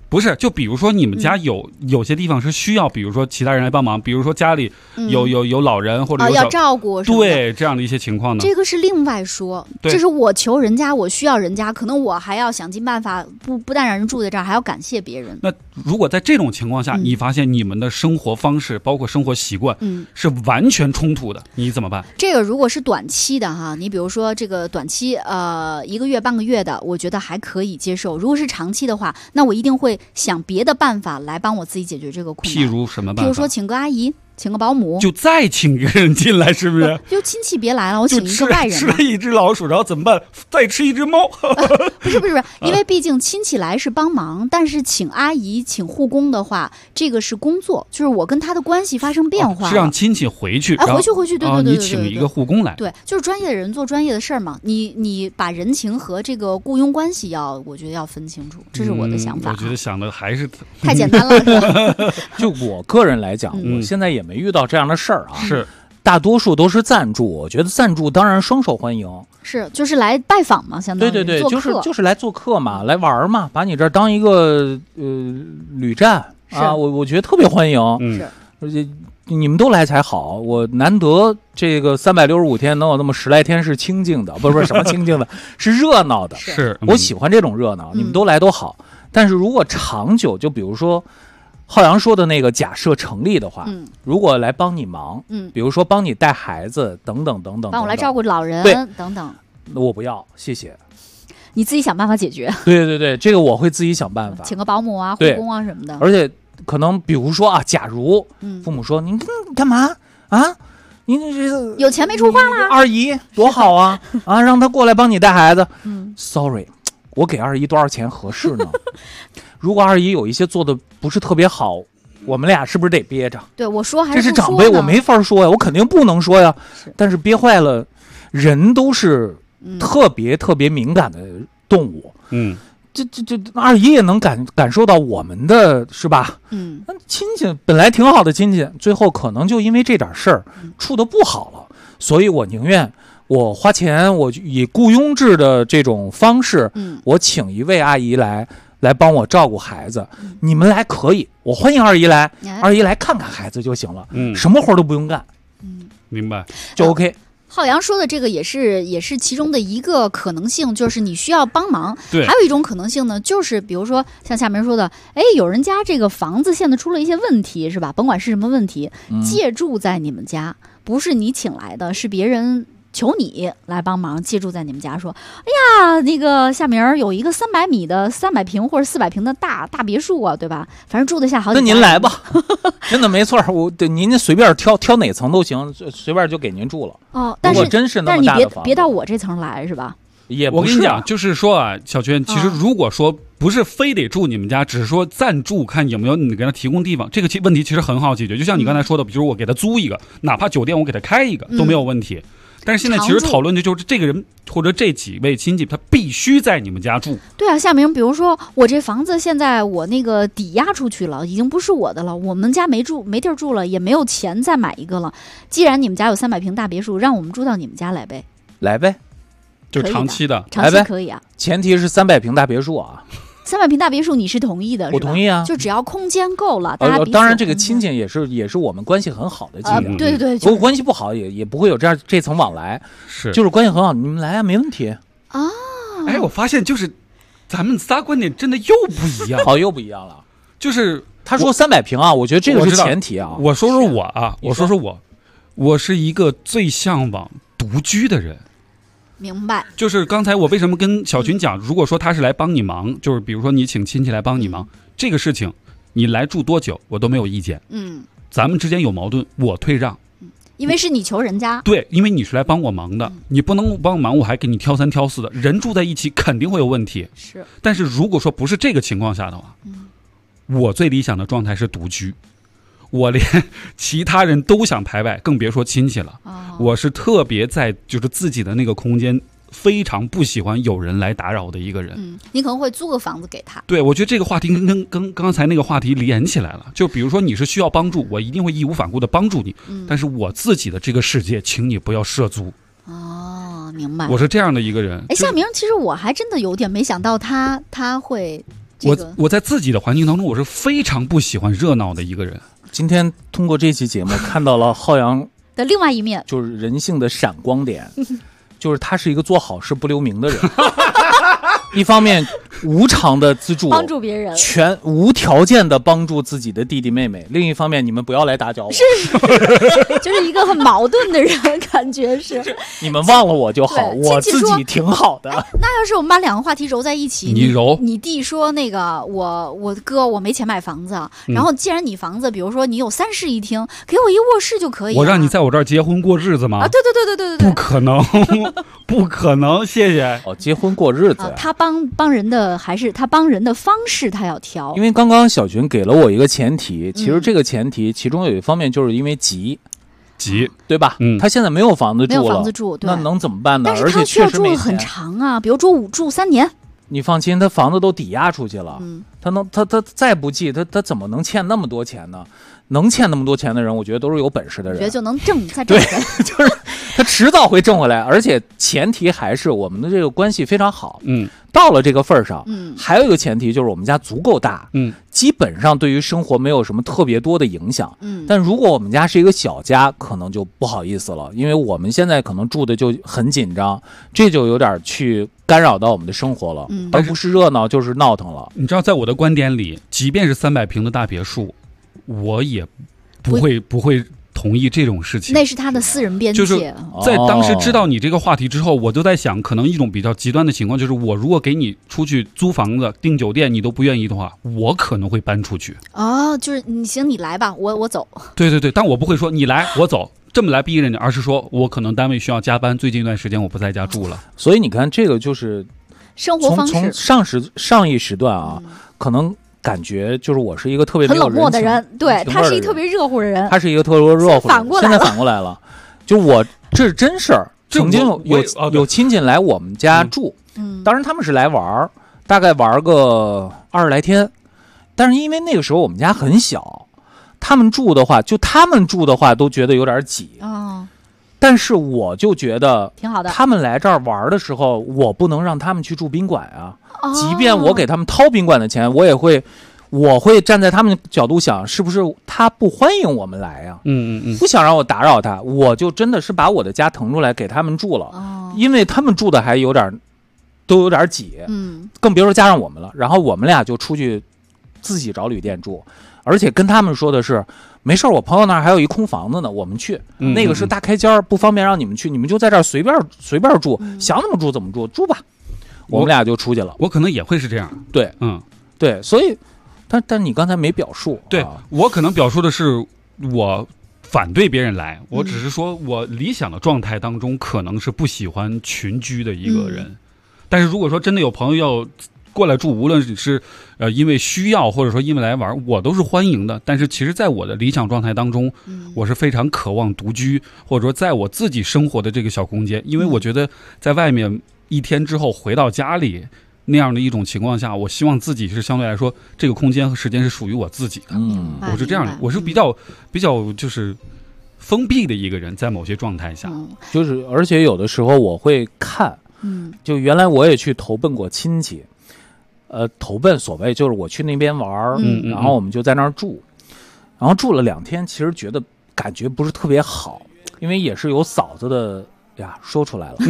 不是，就比如说你们家有些地方是需要，比如说其他人来帮忙，比如说家里有老人或者有要照顾， 对这样的一些情况呢， 这个是另外说。这是我求人家，我需要人家，可能我还要想尽办法，不但让人住在这儿，还要感谢别人。 那如果在这种情况下，你发现你们的生活方式，包括生活习惯，是完全冲突的，你怎么办？ 这个如果是短期的哈，你比如说这个短期1个月半个月的，我觉得还可以接受。如果是长期的话，那我一定会想别的办法来帮我自己解决这个困难。 譬如什么办法？ 譬如说请个阿姨，请个保姆， 就再请一个人进来，是不是？ 就亲戚别来了，我请一个外人。 吃了一只老鼠，然后怎么办？再吃一只猫？ 不是，因为毕竟亲戚来是帮忙，但是请阿姨、请护工的话，这个是工作，就是我跟他的关系发生变化， 是让亲戚回去， 回去，对， 你请一个护工来， 对，就是专业的人做专业的事儿嘛。你把人情和这个雇佣关系我觉得要分清楚，这是我的想法。 我觉得想的还是太简单了，是吧？ 就我个人来讲，我现在也没遇到这样的事儿啊。 是。 大多数都是赞助，我觉得赞助当然双手欢迎， 是就是来拜访嘛，相当于对，就是来做客嘛，来玩嘛，把你这儿当一个旅站啊，我觉得特别欢迎，而且你们都来才好，我难得这个365天能有那么10来天是清静的，不是什么清静的，是热闹的， 是我喜欢这种热闹，你们都来都好，但是如果长久，就比如说。浩洋说的那个假设成立的话，如果来帮你忙，比如说帮你带孩子等等， 帮我来照顾老人等等， 我不要，谢谢。 你自己想办法解决。 对，这个我会自己想办法， 请个保姆啊、护工啊什么的。 而且可能比如说啊，假如父母说您干嘛啊？您这有钱没处花啦？ 二姨多好啊啊，让她过来帮你带孩子。Sorry， 我给二姨多少钱合适呢？如果二姨有一些做的不是特别好，我们俩是不是得憋着？ 对，我说还是这是长辈，我没法说呀，我肯定不能说呀。但是憋坏了，人都是特别敏感的动物。这二姨也能感受到我们的是吧？亲戚本来挺好的亲戚，最后可能就因为这点事儿处得不好了，所以我宁愿我花钱，我以雇佣制的这种方式，我请一位阿姨来帮我照顾孩子，你们来可以，我欢迎二姨来，二姨来看看孩子就行了，什么活都不用干， 明白就 OK。 浩洋说的这个也是其中的一个可能性，就是你需要帮忙。 对， 还有一种可能性呢，就是比如说像夏明说的，有人家这个房子现在出了一些问题，是吧？甭管是什么问题，借住在你们家，不是你请来的，是别人求你来帮忙借住在你们家，说哎呀，那个夏明有一个300米的300平或者400平的大别墅啊，对吧？反正住得下好几家。 那您来吧，真的没错，您随便挑哪层都行，随便就给您住了。 但是真是那么大的房子， 但是你别到我这层来，是吧？ 也不是， 我跟你讲，就是说啊，小娟，其实如果说不是非得住你们家，只是说暂住，看有没有你给他提供地方，这个问题其实很好解决。就像你刚才说的，比如我给他租一个，哪怕酒店我给他开一个都没有问题。但是现在其实讨论的就是这个人或者这几位亲戚，他必须在你们家住。 对啊，夏明，比如说我这房子现在我那个抵押出去了，已经不是我的了，我们家没地儿住了，也没有钱再买一个了。既然你们家有300平大别墅，让我们住到你们家来呗。 来呗， 就长期的， 长期可以啊。 前提是300平大别墅啊。 300平大别墅你是同意的？ 我同意啊， 就只要空间够了，大家当然这个亲戚也是我们关系很好的亲戚， 对， 如果关系不好也不会有这层往来，就是关系很好，你们来啊，没问题啊。 我发现就是咱们仨观点真的又不一样， 又不一样了。 就是他说300平啊，我觉得这个是前提啊。 我说我啊，我是一个最向往独居的人。 明白， 就是刚才我为什么跟小群讲，如果说他是来帮你忙，就是比如说你请亲戚来帮你忙，这个事情你来住多久我都没有意见。咱们之间有矛盾我退让， 因为是你求人家。 对，因为你是来帮我忙的，你不能帮我忙我还给你挑3挑4的，人住在一起肯定会有问题。 是， 但是如果说不是这个情况下的话，我最理想的状态是独居。我连其他人都想排外，更别说亲戚了。我是特别在就是自己的那个空间，非常不喜欢有人来打扰的一个人。 你可能会租个房子给他。 对，我觉得这个话题跟刚才那个话题连起来了。就比如说你是需要帮助，我一定会义无反顾的帮助你。但是我自己的这个世界，请你不要涉足。 明白。 我是这样的一个人。 夏明，其实我还真的有点没想到他会我在自己的环境当中，我是非常不喜欢热闹的一个人。 今天通过这期节目看到了浩洋的另外一面， 就是人性的闪光点，就是他是一个做好事不留名的人。一方面无偿的资助， 帮助别人， 全无条件的帮助自己的弟弟妹妹。另一方面，你们不要来打搅我， 是就是一个很矛盾的人，感觉是你们忘了我就好，我自己挺好的。 那要是我们把两个话题揉在一起， 你揉， 你弟说那个我哥我没钱买房子，然后既然你房子，比如说你有3室1厅，给我一卧室就可以了。 我让你在我这儿结婚过日子吗？ 啊，对， 不可能，不可能，谢谢。 哦，结婚过日子呀。 他帮人的还是他帮人的方式他要挑。 因为刚刚小群给了我一个前提，其实这个前提其中有一方面就是因为急，对吧？他现在没有房子住了， 没有房子住，对， 那能怎么办呢？ 但是他需要住很长啊，比如住3年。 你放心，他房子都抵押出去了，他再不济，他怎么能欠那么多钱呢？能欠那么多钱的人，我觉得都是有本事的人， 我觉得就能再挣回来。 对，就是他迟早会挣回来，而且前提还是我们的这个关系非常好。到了这个份儿上，还有一个前提就是我们家足够大，基本上对于生活没有什么特别多的影响。但如果我们家是一个小家，可能就不好意思了，因为我们现在可能住的就很紧张，这就有点去干扰到我们的生活了，而不是热闹就是闹腾了。 你知道，在我的观点里，即便是300平的大别墅，我也不会同意这种事情。 那是他的私人边界。 就是在当时知道你这个话题之后，我就在想，可能一种比较极端的情况就是，我如果给你出去租房子、订酒店，你都不愿意的话，我可能会搬出去。 哦，就是你来吧，我走。 对，但我不会说你来我走。这么来逼人家，而是说我可能单位需要加班，最近一段时间我不在家住了。 所以你看，这个就是生活方式。 从上一时段啊，可能感觉就是我是一个特别没有很冷漠的人，对，他是一个特别热乎的人， 他是一个特别热乎的人。现在反过来了，就我这是真事儿。曾经有亲戚来我们家住，当然他们是来玩，大概玩个20来天，但是因为那个时候我们家很小。他们住的话都觉得有点挤但是我就觉得挺好的。 他们来这儿玩的时候，我不能让他们去住宾馆啊。即便我给他们掏宾馆的钱，我会站在他们角度想，是不是他不欢迎我们来呀？不想让我打扰他，我就真的是把我的家腾出来给他们住了。因为他们住的还都有点挤，更别说加上我们了。然后我们俩就出去自己找旅店住。而且跟他们说的是，没事，我朋友那儿还有一空房子呢，我们去。那个是大开间，不方便让你们去，你们就在这儿随便住，想怎么住怎么住吧。我们俩就出去了。 我可能也会是这样。 对，对，所以，但你刚才没表述。 对，我可能表述的是我反对别人来，我只是说我理想的状态当中可能是不喜欢群居的一个人。但是如果说真的有朋友要过来住，无论是因为需要或者说因为来玩，我都是欢迎的。但是其实在我的理想状态当中，我是非常渴望独居，或者说在我自己生活的这个小空间。因为我觉得在外面一天之后回到家里那样的一种情况下，我希望自己是相对来说这个空间和时间是属于我自己的。我是这样的，我是比较就是封闭的一个人，在某些状态下， 就是而且有的时候我会看，就原来我也去投奔过亲戚。投奔所谓就是我去那边玩，然后我们就在那儿住，然后住了2天，其实觉得感觉不是特别好，因为也是有嫂子的呀，说出来了，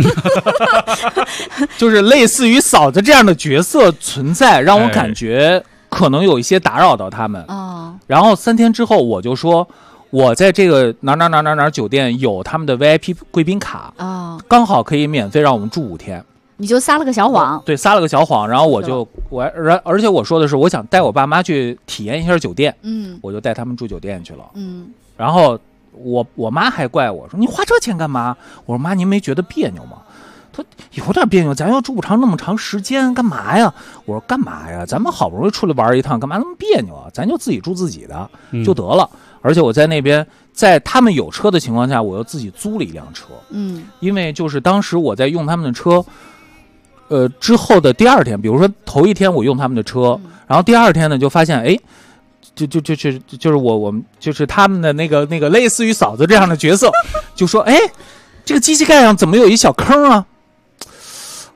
就是类似于嫂子这样的角色存在，让我感觉可能有一些打扰到他们。然后3天之后，我就说我在这个哪酒店有他们的 VIP 贵宾卡，刚好可以免费让我们住5天。 你就撒了个小谎。 对，撒了个小谎，然后而且我说的是我想带我爸妈去体验一下酒店，我就带他们住酒店去了，然后我妈还怪我说你花这钱干嘛？我说妈，您没觉得别扭吗？她有点别扭，咱又住不长那么长时间，干嘛呀？我说干嘛呀？咱们好不容易出来玩一趟，干嘛那么别扭啊？咱就自己住自己的就得了。而且我在那边，在他们有车的情况下，我又自己租了一辆车，因为就是当时我在用他们的车。之后的第2天，比如说头1天我用他们的车，然后第2天呢就发现，哎，就是我们就是他们的那个类似于嫂子这样的角色，就说，哎，这个机器盖上怎么有一小坑啊？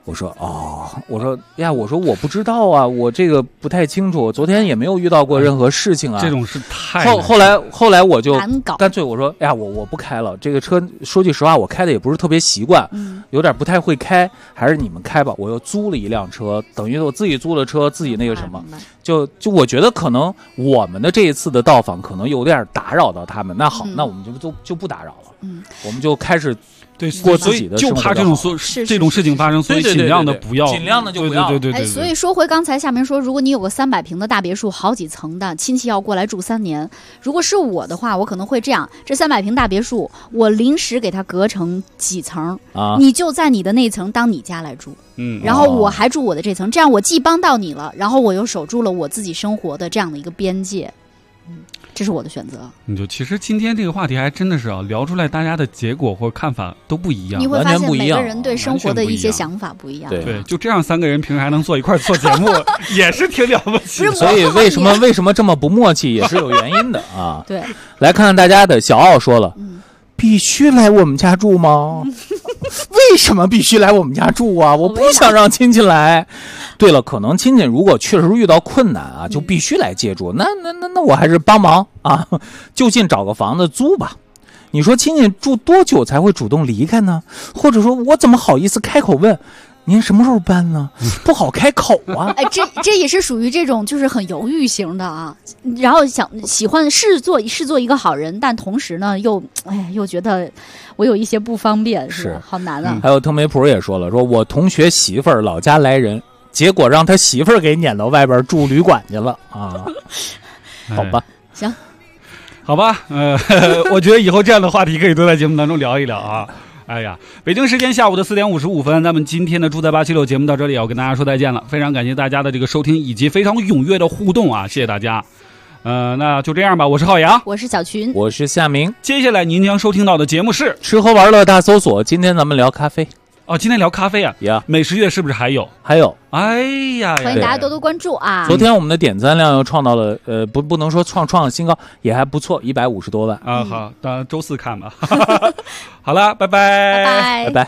我说我说我不知道啊，我这个不太清楚，昨天也没有遇到过任何事情啊。 这种是太后来我就干脆我说我不开了，这个车说句实话我开的也不是特别习惯，有点不太会开，还是你们开吧。我又租了一辆车，等于我自己租了车，自己那个什么，就我觉得可能我们的这一次的到访可能有点打扰到他们。那好，那我们就不打扰了，我们就开始。 对，过自己的生活，就怕这种事情发生，所以尽量的不要， 尽量的就不要。 对。 所以说回刚才夏明说，如果你有个300平的大别墅，好几层的，亲戚要过来住3年，如果是我的话，我可能会这样：这300平大别墅，我临时给它隔成几层啊，你就在你的那层当你家来住，然后我还住我的这层，这样我既帮到你了，然后我又守住了我自己生活的这样的一个边界。这是我的选择。 其实今天这个话题还真的是聊出来，大家的结果或看法都不一样， 你会发现每个人对生活的一些想法不一样。 对，就这样3个人平时还能坐一块做节目，也是挺了不起的。 所以为什么这么不默契，也是有原因的啊。 对， 来看看大家的。小奥说了，必须来我们家住吗？为什么必须来我们家住啊？我不想让亲戚来。对了，可能亲戚如果确实遇到困难啊，就必须来借住。那我还是帮忙啊，就近找个房子租吧。你说亲戚住多久才会主动离开呢？或者说我怎么好意思开口问？您什么时候搬呢？不好开口啊！ 这也是属于这种就是很犹豫型的啊，然后喜欢视作一个好人，但同时呢又觉得我有一些不方便，是好难啊。 还有特梅普也说了，说我同学媳妇儿老家来人，结果让他媳妇儿给撵到外边住旅馆去了啊。好吧， 行， 好吧，我觉得以后这样的话题可以多在节目当中聊一聊啊。哎呀，北京时间下午的4点55分，咱们今天的住在876节目到这里要跟大家说再见了。非常感谢大家的这个收听以及非常踊跃的互动啊，谢谢大家。那就这样吧，我是浩洋， 我是小群， 我是夏明。 接下来您将收听到的节目是吃喝玩乐大搜索。今天咱们聊咖啡。 今天聊咖啡啊，美食乐是不是还有？ 还有， 哎呀， 欢迎大家多多关注啊！ 昨天我们的点赞量又创到了不能说创了新高，也还不错，150多万啊。好，当然周4看吧。好了，拜拜， 拜拜。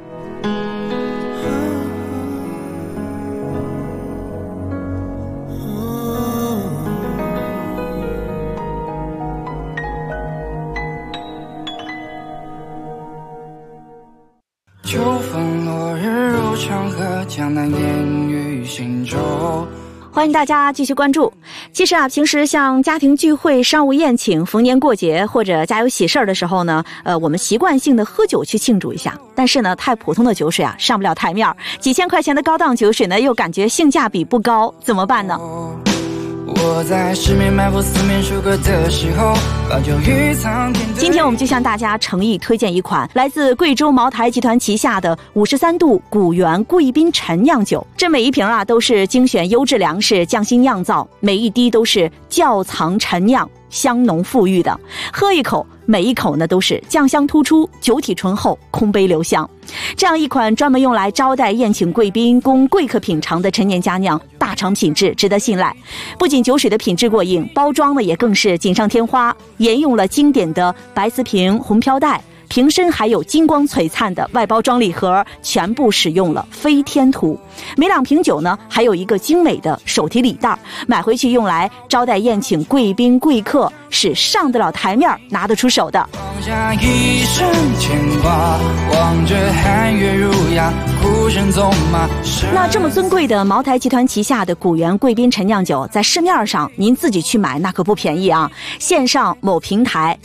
秋风落日入长河，江南烟雨行舟。 欢迎大家继续关注。其实啊，平时像家庭聚会、商务宴请、逢年过节或者家有喜事儿的时候呢，我们习惯性的喝酒去庆祝一下。但是呢，太普通的酒水啊，上不了台面，几千块钱的高档酒水呢，又感觉性价比不高，怎么办呢？ 我在十面埋伏四面楚歌的时候，把酒与苍天。 今天我们就向大家诚意推荐一款来自贵州茅台集团旗下的53度古原贵宾陈酿酒。这每一瓶啊都是精选优质粮食匠心酿造，每一滴都是窖藏陈酿，香浓馥郁的。喝一口，每一口呢都是酱香突出，酒体醇厚，空杯留香。这样一款专门用来招待宴请贵宾、供贵客品尝的陈年佳酿，大厂品质，值得信赖。不仅酒水的品质过硬，包装呢也更是锦上添花，沿用了经典的白瓷瓶、红飘带。瓶身还有金光璀璨的外包装礼盒，全部使用了飞天图。每2瓶酒呢，还有一个精美的手提礼袋，买回去用来招待宴请贵宾贵客，是上得了台面、拿得出手的。 放下一生牵挂，望着寒月如牙，孤身走马。 那这么尊贵的茅台集团旗下的古原贵宾陈酿酒，在市面上您自己去买那可不便宜啊！线上某平台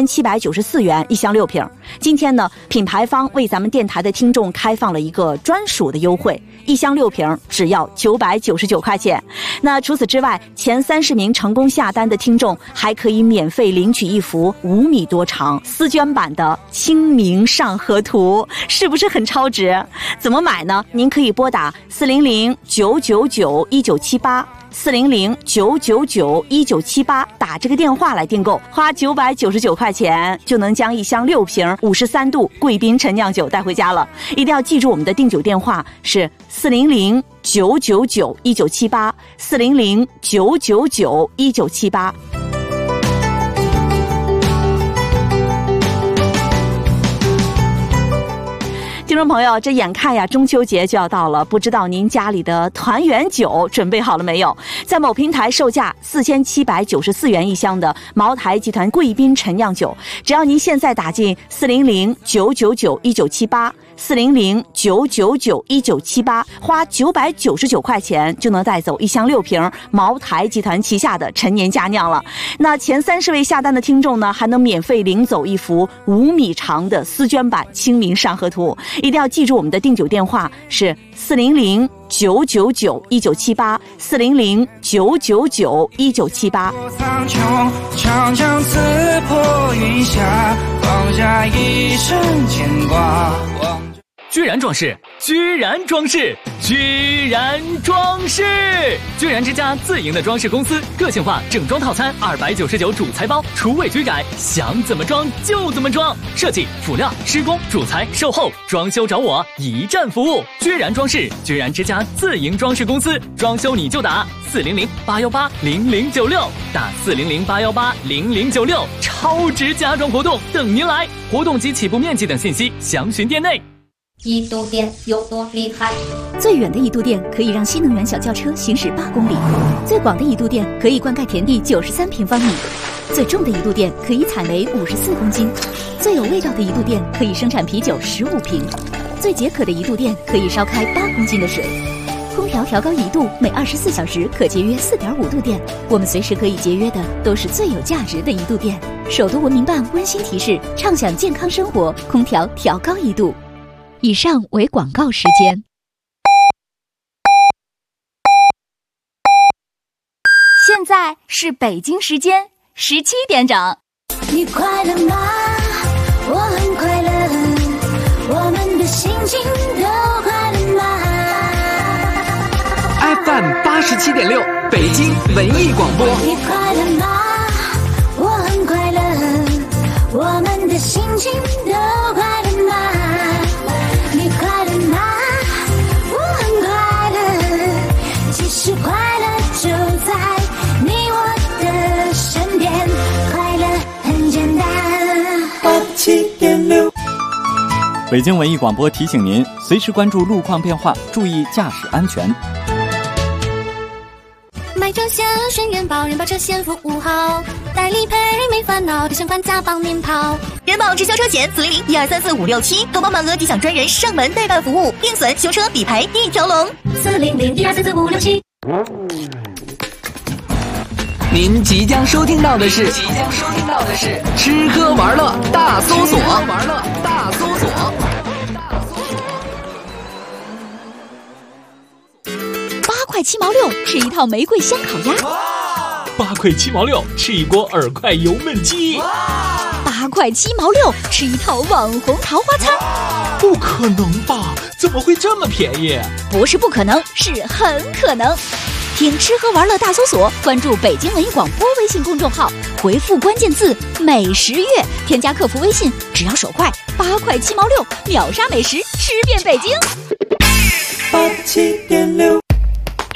4794元1箱6瓶。今天呢，品牌方为咱们电台的听众开放了一个专属的优惠，1箱6瓶只要999块钱。那除此之外，前30名成功下单的听众还可以免费领取一幅5米多长丝绢版的清明上河图，是不是很超值？怎么买呢？您可以拨打400-999-1978。400-999-1978打这个电话来订购，花999块钱就能将1箱6瓶53度贵宾陈酿酒带回家了。一定要记住我们的订酒电话是400-999-1978 400-999-1978。听众众朋友，这眼看呀中秋节就要到了，不知道您家里的团圆酒准备好了没有？在某平台售价4794元一箱的茅台集团贵宾陈酿酒，只要您现在打进400-999-1978，400-999-1978，花999块钱就能带走1箱6瓶茅台集团旗下的陈年佳酿了。那前30位下单的听众呢，还能免费领走一幅5米长的丝绢版清明上河图。一定要记住我们的订酒电话是400-999-1978，400-999-1978。 长江刺破云霞，放下一生牵挂。 居然装饰，居然装饰，居然装饰！居然之家自营的装饰公司，个性化整装套餐299主材包，厨卫居改，想怎么装就怎么装。设计、辅料、施工、主材、售后、装修找我，一站服务。居然装饰，居然之家自营装饰公司，装修你就打400-818-0096，打400-818-0096，超值家装活动等您来。活动及起步面积等信息详询店内。 1度电有多厉害？ 最远的1度电可以让新能源小轿车行驶8公里，最广的1度电可以灌溉田地93平方米，最重的1度电可以采煤54公斤，最有味道的1度电可以生产啤酒15瓶，最解渴的1度电可以烧开8公斤的水。空调调高1度，每24小时可节约4.5度电。我们随时可以节约的都是最有价值的1度电。首都文明办温馨提示：畅享健康生活，空调调高1度。以上为广告时间。 现在是北京时间17点整。 你快乐吗？我很快乐，我们的心情都快乐吗 ？FM 87.6，北京文艺广播。 你快乐吗？我很快乐，我们的心情都快乐吗？你快乐吗？我很快乐，其实快乐就在你我的身边，快乐很简单。87.6， 北京文艺广播提醒您，随时关注路况变化，注意驾驶安全。 买车险选人保，人保车险服务好，代理赔没烦恼，底险款加帮您跑。 人保直销车险400-1234567，投保满额即享专人上门代办服务，定损、修车、理赔一条龙。 400-1234567。 您即将收听到的是吃喝玩乐大搜索。 8块7毛6吃一套玫瑰香烤鸭 ，8块7毛6吃一锅耳块油焖鸡 ，8块7毛6吃一套网红桃花餐。 不可能吧？怎么会这么便宜？ 不是不可能，是很可能。听吃喝玩乐大搜索，关注北京文艺广播微信公众号，回复关键字美食月，添加客服微信，只要手快，8块7毛6秒杀美食，吃遍北京。 87.6。